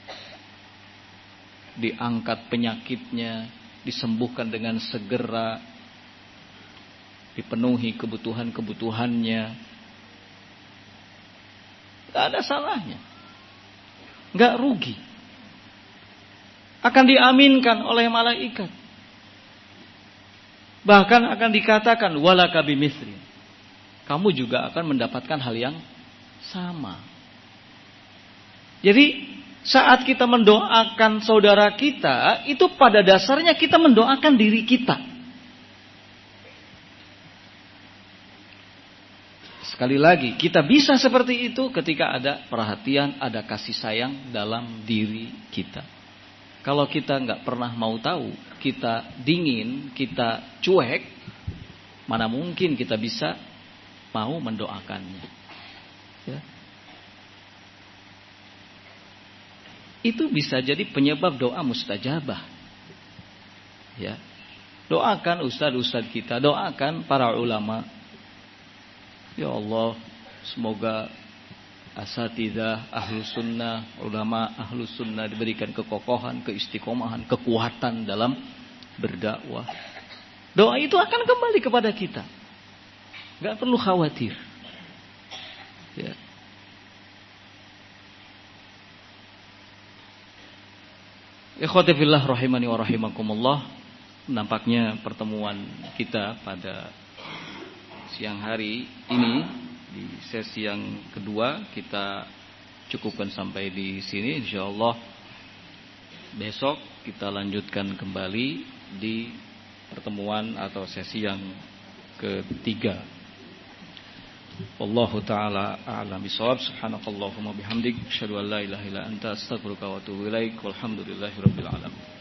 diangkat penyakitnya, disembuhkan dengan segera, dipenuhi kebutuhan-kebutuhannya. Nggak ada salahnya, nggak rugi. Akan diaminkan oleh malaikat. Bahkan akan dikatakan walaka bimithli. Kamu juga akan mendapatkan hal yang sama. Jadi saat kita mendoakan saudara kita, itu pada dasarnya kita mendoakan diri kita. Sekali lagi, kita bisa seperti itu ketika ada perhatian, ada kasih sayang dalam diri kita. Kalau kita nggak pernah mau tahu, kita dingin, kita cuek, mana mungkin kita bisa mau mendoakannya. Ya. Itu bisa jadi penyebab doa mustajabah. Ya. Doakan ustaz-ustaz kita, doakan para ulama. Ya Allah, semoga asatidzah ahlus sunnah, ulama ahlus sunnah diberikan kekokohan, keistiqomahan, kekuatan dalam berdakwah. Doa itu akan kembali kepada kita. Gak perlu khawatir. Ya. Ikhwati fillah rahimani wa rahimakumullah. Nampaknya pertemuan kita pada siang hari ini di sesi yang kedua kita cukupkan sampai di sini. Insyaallah besok kita lanjutkan kembali di pertemuan atau sesi yang ketiga. Wallahu taala a'lam bishawab. Subhanakallahumma bihamdik asyhadu an la ilaha illa anta astaghfiruka wa atubu ilaik. Walhamdulillahirabbil alamin.